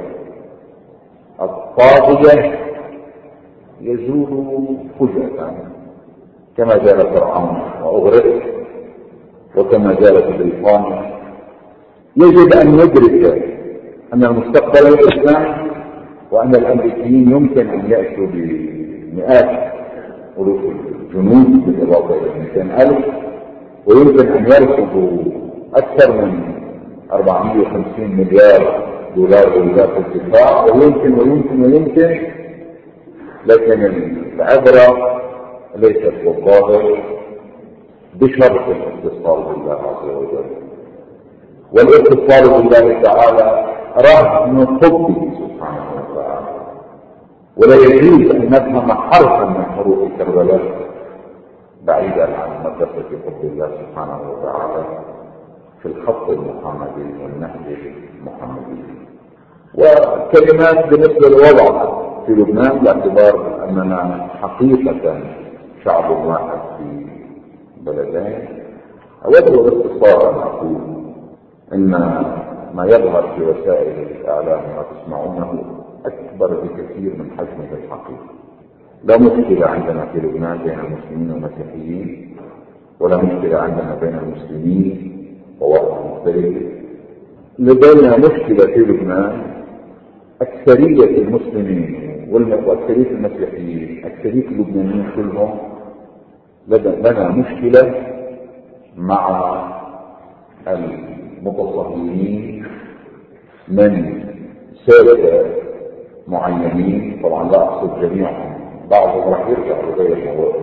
الطاغية يزول فجأة كما زال فرعون وأغرق، وكما زالت بريطانيا. يجب أن ندرك أن المستقبل الإسلامي وأن الأمريكيين يمكن أن يأتوا بمئات ألوف الجنود بالإضافة إلى مئتين ألف، ويمكن أن يرصدوا أكثر من أربعمائة وخمسين مليار دولار لوزارة الدفاع، ويمكن ويمكن ويمكن لكن العبرة ليست بالظاهر بشرط الاتصال بالله عز وجل. والاتصال بالله تعالى رهن حبه سبحانه وتعالى، ولا يجوز أن نفهم حرفا من حروف كربلاء بعيدا عن مدرسة حب الله سبحانه وتعالى في الخط المحمدي والنهج المحمدي. وكلمات بالنسبة للوضع في لبنان باعتبار أننا حقيقة شعب واحد في بلدين، أود باختصار أن أقول إن ما يظهر في وسائل الإعلام ما تسمعونه أكبر بكثير من حجمه الحقيقي. لا مشكلة عندنا في لبنان بين المسلمين والمسيحيين، ولا مشكلة عندنا بين المسلمين ووطن مختلفة. لدينا مشكلة في لبنان، أكثرية المسلمين وأكثرية المسيحيين، أكثرية اللبنانيين كلهم لنا مشكلة مع المتصهرين من سادة معينين، طبعا لا أقصد جميعهم، بعضهم راح يرجع لغير المواطن.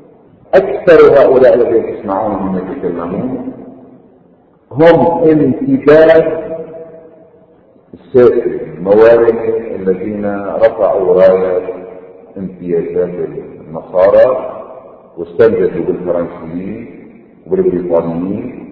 أكثر هؤلاء الذين تسمعونهم يتكلمون هم امتداد الساسة الموالد الذين رفعوا راية امتيازات النصارى واستنجدوا بالفرنسيين وبالبريطانيين.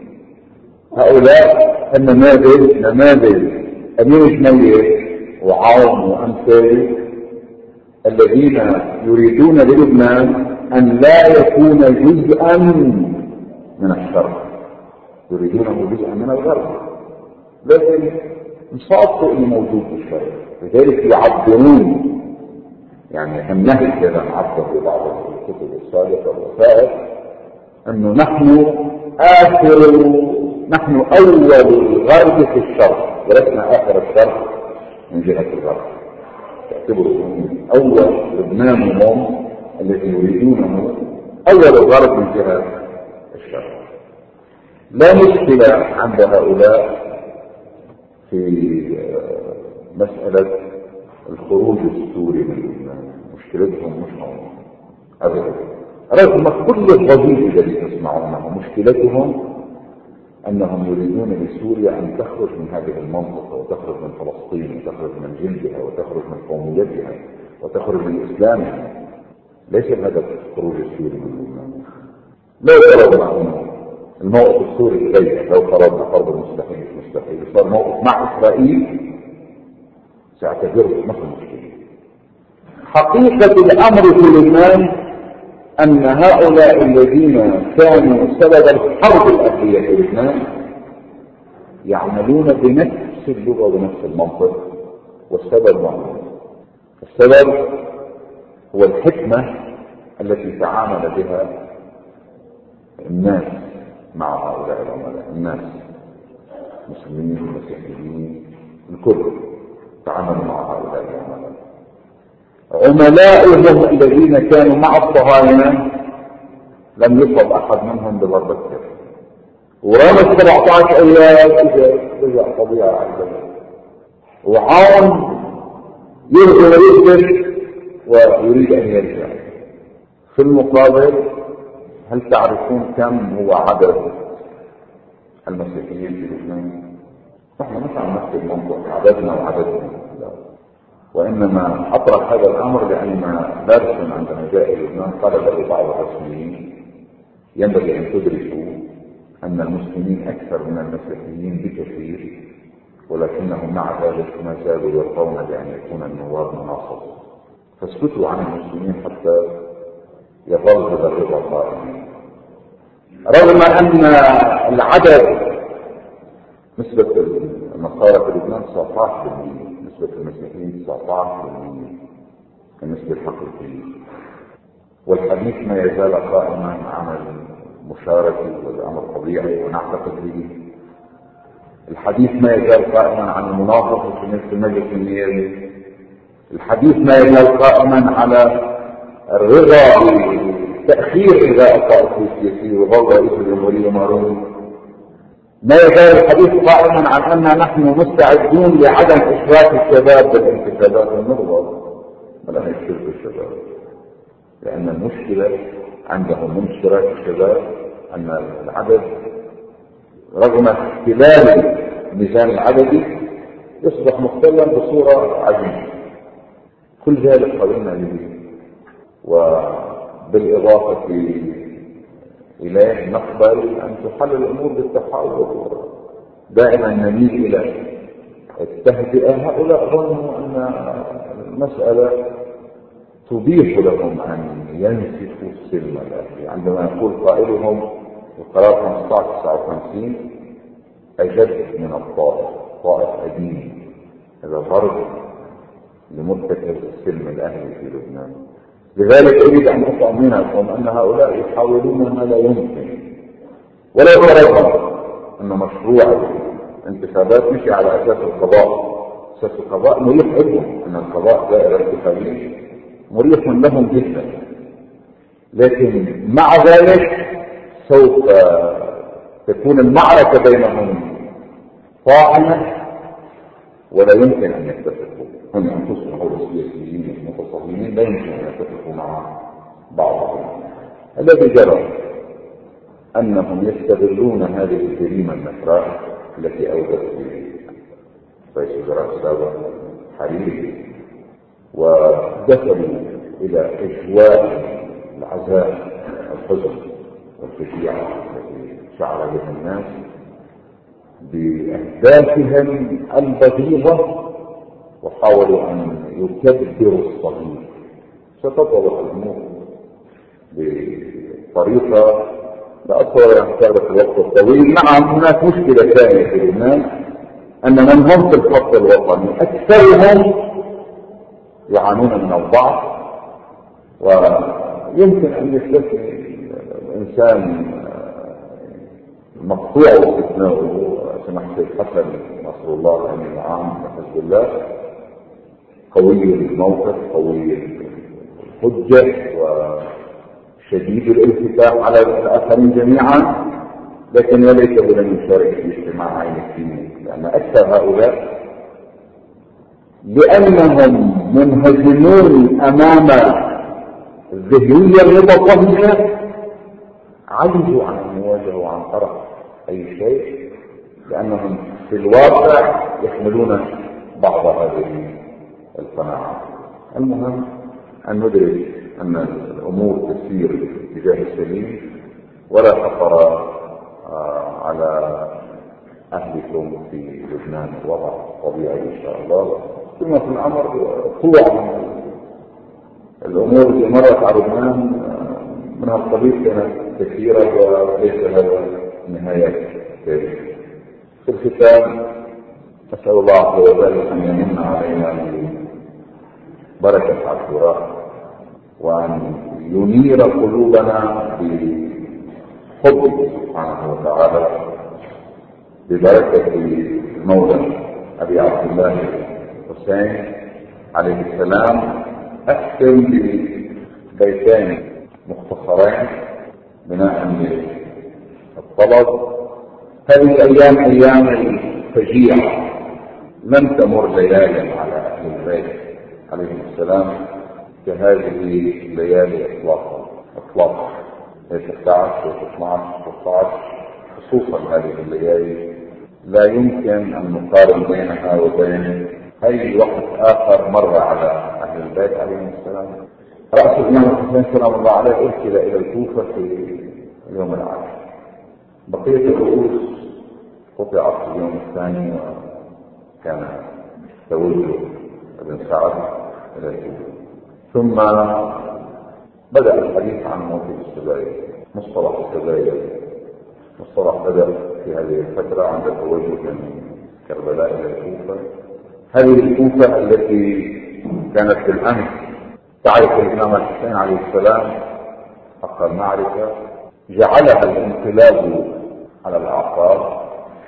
هؤلاء النماذج نماذج أمين جميل وعون وأمثال الذين يريدون للبنان أن لا يكون جزءا من الشرق، يريدونه جزءا من الغرب، لكن مصادقه انه موجود في الشرق. لذلك يعبرون، يعني النهي كذا معبر في بعض الكتب السابقه والوثائق انه نحن اخر نحن اول الغرب في الشرق ولسنا اخر الشرق من جهه الغرب. يعتبروا اول لبنانهم الذي يريدونه اول الغرب من جهه الشرق. لا مشكله عند هؤلاء في مسألة الخروج السوري من لبنان، مشكلتهم مش هم أبدا، رغم كل الضجيج الذي تسمعونه. مشكلتهم أنهم يريدون لسوريا أن تخرج من هذه المنطقة وتخرج من فلسطين وتخرج من جلدها وتخرج من قوميتها وتخرج من إسلامها. ليس الهدف الخروج السوري من لبنان. لو فرضنا أنه الموقف السوري إليه، لو فرضنا فرض المستحيل مش مستحيل، صار موقف مع إسرائيل، سأعتبره مثل مشكلة. حقيقة الأمر في لبنان أن هؤلاء الذين كانوا سبب الحرب الأهلية في لبنان يعملون بنفس اللغة ونفس المنطق، والسبب معلوم. السبب هو الحكمة التي تعامل بها الناس مع هؤلاء العملاء. الناس مسلمين مسيحيين الكل تعاملوا مع هؤلاء العملاء. عملائهم الذين كانوا مع الصهاينة لم يصب أحد منهم بضربة سيف، ورمز سبعة عشر أيام إذا رجع طبيعة عندنا، وعام يرجع ويقدر ويريد أن يرجع. في المقابل هل تعرفون كم هو عدد المسيحيين في لبنان؟ نحن مش عم نحكي المنطق عددنا وعددنا، لا. وإنما أطرح هذا الأمر لأن دارسون عندما جاء إلى لبنان قال له بعض الرسميين ينبغي أن تدركوا أن المسلمين أكثر من المسيحيين بكثير، ولكنهم مع ذلك ما زالوا يرضون بأن يكون النواب مناصب، فاسكتوا عن المسلمين حتى يظل هذا الرضا قائما. رغم أن العدد نسبة النصارى في لبنان تسعة عشر بالمئة، نسبة المسيحيين تسعة عشر بالمئة النسبة الحقيقية، والحديث ما يزال قائما عن المشاركة والأمر طبيعي ونعتقد به. الحديث ما يزال قائما عن المناقصة في المجلس النيابي. الحديث ما يزال قائما على الرضا بتأخير إلغاء الطائفة السياسية وظل رئيس الجمهورية معروف. ما يزال الحديث قائما عن أننا نحن مستعدون لعدم إشراك الشباب بالانتخابات والنهضة، ولا يشترك الشباب، لأن المشكلة عندهم من اشتراك الشباب أن العدد رغم اختلال الميزان العددي يصبح مختلا بصورة عجيبة. كل ذلك قلنا به، وبالإضافة إليه نقبل أن تحل الأمور بالتحاور. دائما نميل إلى التهدئة. هؤلاء ظنوا أن المسألة تبيح لهم أن ينسفوا السلم الأهلي. عندما يقول قائلهم القرار خمسة عشر تسعة وخمسين أجد من الطائف، طائف قديم، هذا ضرب لمدة السلم الأهلي في لبنان. لذلك أريد أن أطمئنكم أن هؤلاء يحاولون ما لا يمكن. ولو فرضنا أن مشروع الانتخابات مشي على أساس القضاء، أساس القضاء مريح لهم، أن القضاء دائرة انتخابية مريح لهم جدا، لكن مع ذلك سوف تكون المعركة بينهم طاعنة ولا يمكن أن يتفقوا. هم أنفسهم هؤلاء السياسيين المتصلين لا يمكن أن يتفقوا مع بعضهم. الذي جرى أنهم يستغلون هذه الجريمة النفراء التي أودت رئيس الوزراء السابق حريري، ودخلوا إلى إجواء العزاء الحزن والفجيعة التي شعر بها الناس بأهدافهم البغيضة، وحاولوا أن يكبروا الصغير. ستطلق الأمور بطريقة لا أتصور أن تعرف الوقت الطويل. نعم هناك مشكلة ثانية في لبنان، أن من هم في الخط الوطني أكثرهم يعانون من الضعف، ويمكن أن يستثني الإنسان مقطوع استثناؤه سمحت الحسن نصر الله الأمين العام حزب الله، قوي الموقف قوي الحجة وشديد الانفتاح على الآخرين جميعا، لكن وليس لم يشارك في اجتماع عين الدين، لأن أكثر هؤلاء لأنهم منهزمون أمام الذهنية المتطهرة عجزوا عن أن يواجهوا عن طرف أي شيء، لأنهم في الواقع يحملون بعض هذه القناعات. المهم أن ندرك أن الأمور تسير باتجاه السليم، ولا خطر على أهلكم في لبنان. الوضع طبيعي إن شاء الله، ثم في الأمر طوع الأمور اللي مرت على لبنان من هالقبيل كانت كثيرة وليس هذا نهاية ذلك. في الختام أسأل الله عز وجل أن يمن علينا ببركة عاشوراء، وأن ينير قلوبنا بحبه سبحانه وتعالى ببركة المولى أبي عبد الله الحسين عليه السلام. أختم ببيتين مختصرين بناء للطلب. هذه الأيام أيام الفجيعة، لم تمر ليالي على أهل البيت عليهم السلام كهذه الليالي إطلاقا إطلاقا إحدى عشر واثني عشر وثلاثة عشر، خصوصا هذه الليالي لا يمكن أن نقارن بينها وبين أي وقت آخر مر على أهل البيت عليهم السلام. رأس الإمام الحسين سلام الله عليه أرسل إلى الكوفة في اليوم العاشر، بقية الرؤوس قطعت في اليوم الثاني، وكان توجه ابن سعد إلى الكوفة. ثم بدأ الحديث عن موت السبايا. مصطلح السبايا مصطلح بدأ في هذه الفترة عند توجه من كربلاء إلى الكوفة. هذه الكوفة التي كانت في الأمس تعرف الإمام الحسين عليه السلام حق المعرفة، جعلها الانقلاب على الأعقاب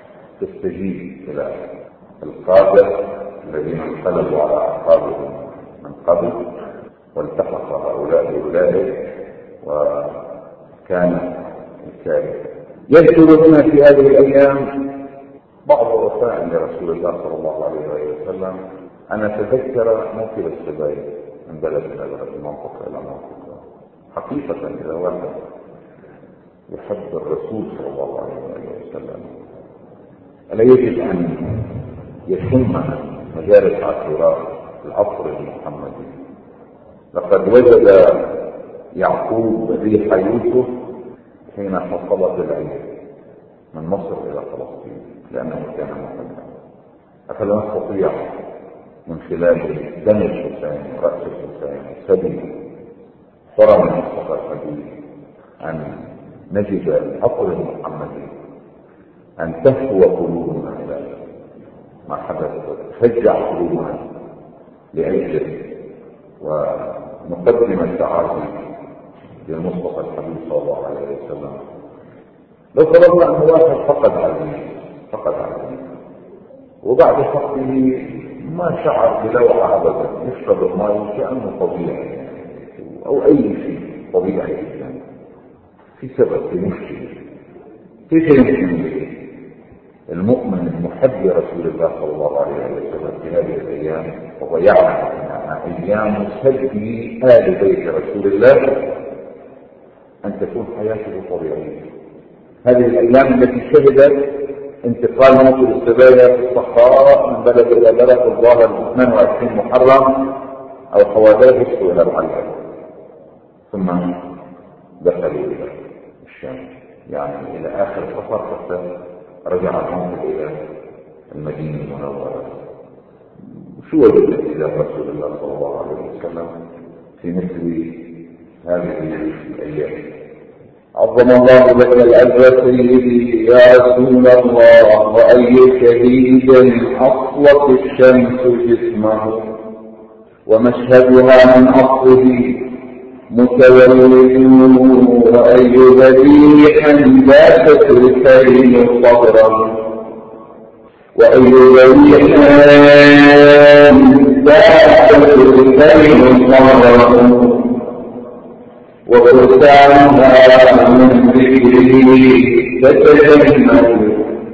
تستجيب إلى القادة الذين انقلبوا على أعقابهم من قبل، والتحق هؤلاء بأولئك وكان الكارثة. يذكر هنا في هذه الأيام بعض وفاء لرسول الله صلى الله عليه وسلم أن أتذكر موكب السبايا من بلد إلى بلد، منطقة إلى منطقة. حقيقة إذا واحد يحب الرسول صلى الله عليه وسلم ألا يجب أن يشم مجالس عاشوراء العصر المحمدي. لقد وجد يعقوب ريح يوسف حين حصلت العيد من مصر إلى فلسطين، لأنه كان محمدا. أفلا نستطيع من خلال دم الحسين ورأس الحسين سبيل حرم المصطفى الحبيب أن نجد العطر المحمدي، أن تهوى قلوبنا إلى ما حدث، تشجع قلوبنا لأجله، و مقدم التعازي للمصطفى الحبيب صلى الله عليه وسلم، لو فرضنا أن واحد فقد عزيز فقد عزيز وبعد فقده ما شعر بلوعة أبدا، يشرب الماء كأنه طبيعي أو أي شيء طبيعي يعني، في سبب، في مشكلة، في شيء مشكلة. المؤمن المحب لرسول الله صلى الله عليه وسلم في هذه الأيام وهو يعلم أنها أيام سلبي آل بيت رسول الله أن تكون حياته طبيعية. هذه الأيام التي شهدت انتقال موكل السبايا في الصحراء من بلد إلى بلد، الظاهر اثنين وعشرين محرم أو حوالي وصلوا إلى العلم، ثم دخلوا إلى الشام، يعني إلى آخر سفر حتى رجع الموكل إلى المدينة المنورة. شو وجدت إلى رسول الله صلى الله عليه وسلم في مثل هذه الأيام؟ عظم الله لك الأجر سيدي يا رسول الله، وأي شديد أصلت الشمس جسمه، ومشهدها من أصله متولد، وأي ذبيح باتت الكريم صبرا، وأي ذبيح باتت الكريم صبرا، وفرسانها من ذكره تتجمل.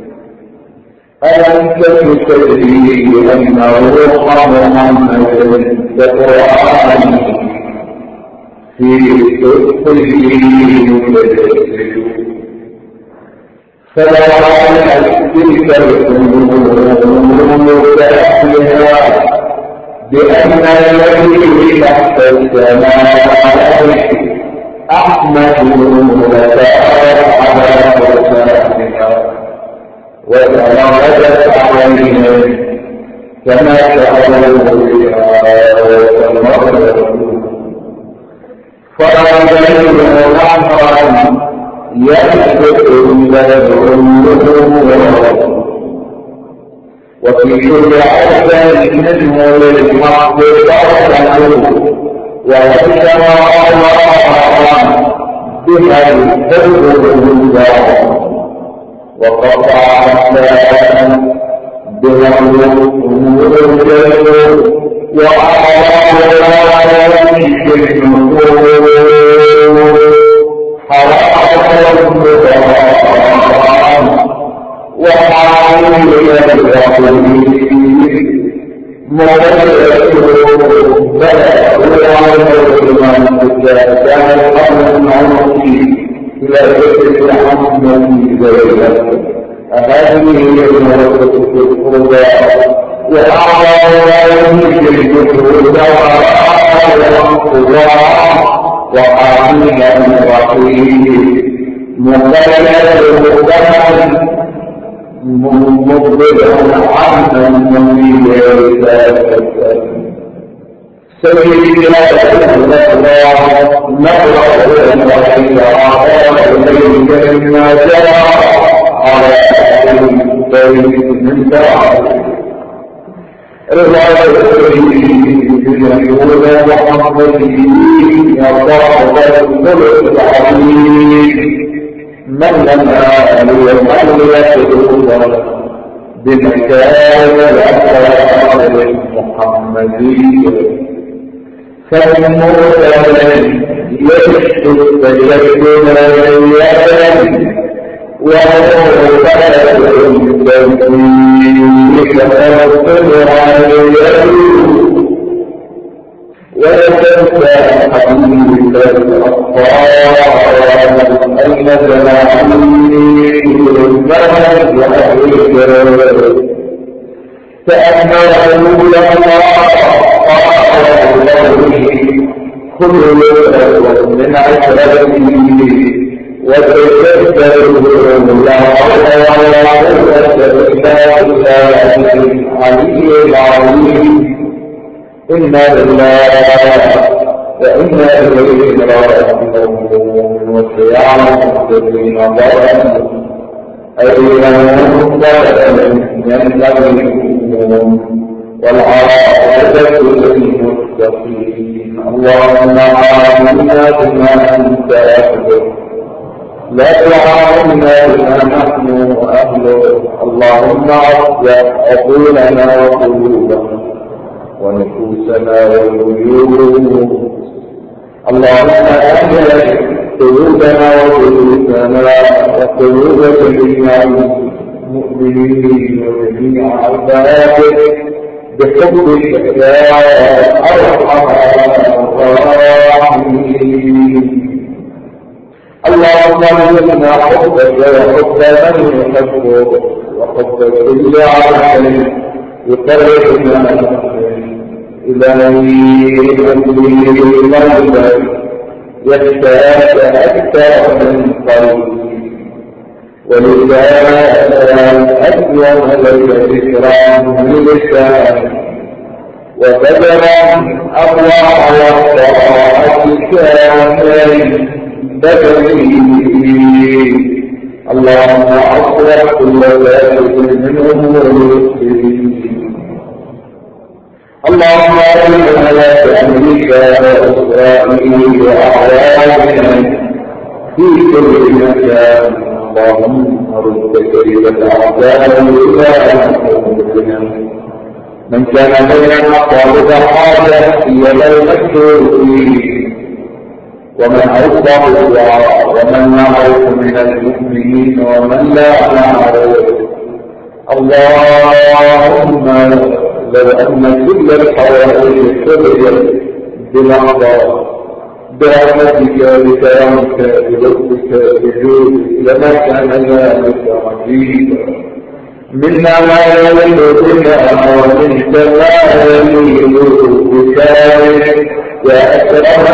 ألم تكن تدري أن روح محمد كقرآن في صدقه متجسد، فلا تلك الأمور كأهلها بأن الذي تحت السماء أحمد لك على فرسانها، وترددت عليهم كما شعروا بها وتمروا، فرجعوا نهرا يسبق الأمور، وفي كل عزل منه للحق فرسانه، وعندما الله بها الفضل الله، وقطع السلام بها الأمور الجنود، وأعلى في النفور حرام المضام، وحامل الرحيم مبلغ بلغ وعلم كان قبل المعروف إلى ذكر محمد زينب. هذه هي المرتبة الأولى، وأعلى في الجهود والقضاء، وحامل الرحيم مبلغ بلغ مبلغ عنا من سيدنا الله نقرأ الوحيد عطاء إليك مما جاء على البيت من بعد رضا بالمشهور وحمده يرضى بالخلق العظيم، من لنا ليصلي يسجد بمكان الأسرار المحمدية، فالمرسل يشكو التجسد اليمن، وهو بلد التنفيذ فالصبر اليمن، وتنسى حديث الأطفال أين زماني المال وأهلك، فأما رسول الله قال له كل يوم من عشرته، وتجسده لا قوة إلا بالله العلي العظيم. إنا لله وإنا إليه راجعون، وسيعلم الذين ظلموا أي منقلب ينقلبون، والعاقبة للمتقين. اللهم عاملنا بما أنت أهله لا تعاملنا بما نحن أهله. اللهم أصلح عقولنا وقلوبنا ونفوسنا وعيوبنا. اللهم أهل قلوبنا وقلوبنا وقلوب جميع المؤمنين وجميع عبادك بحبك يا أرحم الراحمين. اللهم ارزقنا حبك وحب من يحبك وحب كل عمل يقربنا إليه أمري قلبك يحتاج أكثر من قلبي ولسان أسلم لك ذكرا من لسان وبدرا أروع والطاعة كامل بدني. اللهم أصلح كل ذلك من أمور المسلمين. اللهم أرنا لك أمريكا وإسرائيل وأعواننا في كل مكان. اللهم رد كيد الأعداء إلى أنفسنا. من كان بيننا طالب حاجة هي المكتوب ومن أوصى بالدعاء ومن نعرف من المؤمنين ومن لا نعرف. اللهم لو أن كل الحوائج سريت بلحظة برحمتك بكرمك بلطفك بجودك لما كان ذلك عجيبا. منا ما يليق بنا ومنك ما يليق بكرمك يا أكرم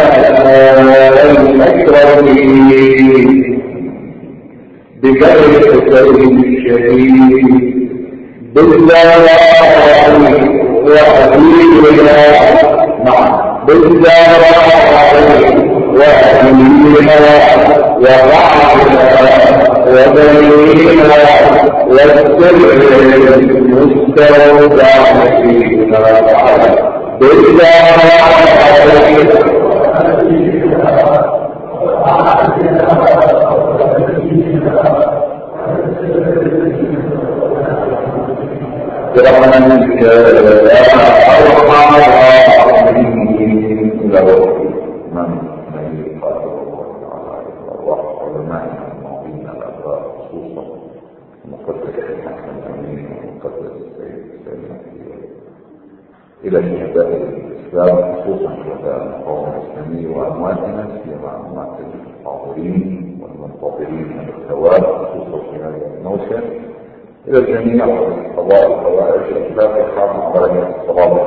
الأكرمين بجرد الكريم الشهيد بالله وأبينا معا بالله وأبينا وضعنا وبنينا والسر المستودع فينا بالله برحمتك يا أرحم الراحمين. له من من يقاتل الله تعالى الأرواح علمائنا الماضين الأبرار خصوصا المقدس الحسن الأمين والمقدس السيد السلام إلى شهداء الإسلام خصوصا شهداء القوم الإسلامي وأمواتنا سيما أموات الحاضرين والمنتظرين من الثواب خصوصا في هذا الموسم. إلى الجميع قضاء الحوائج الأخلاق الحرم على الصلاة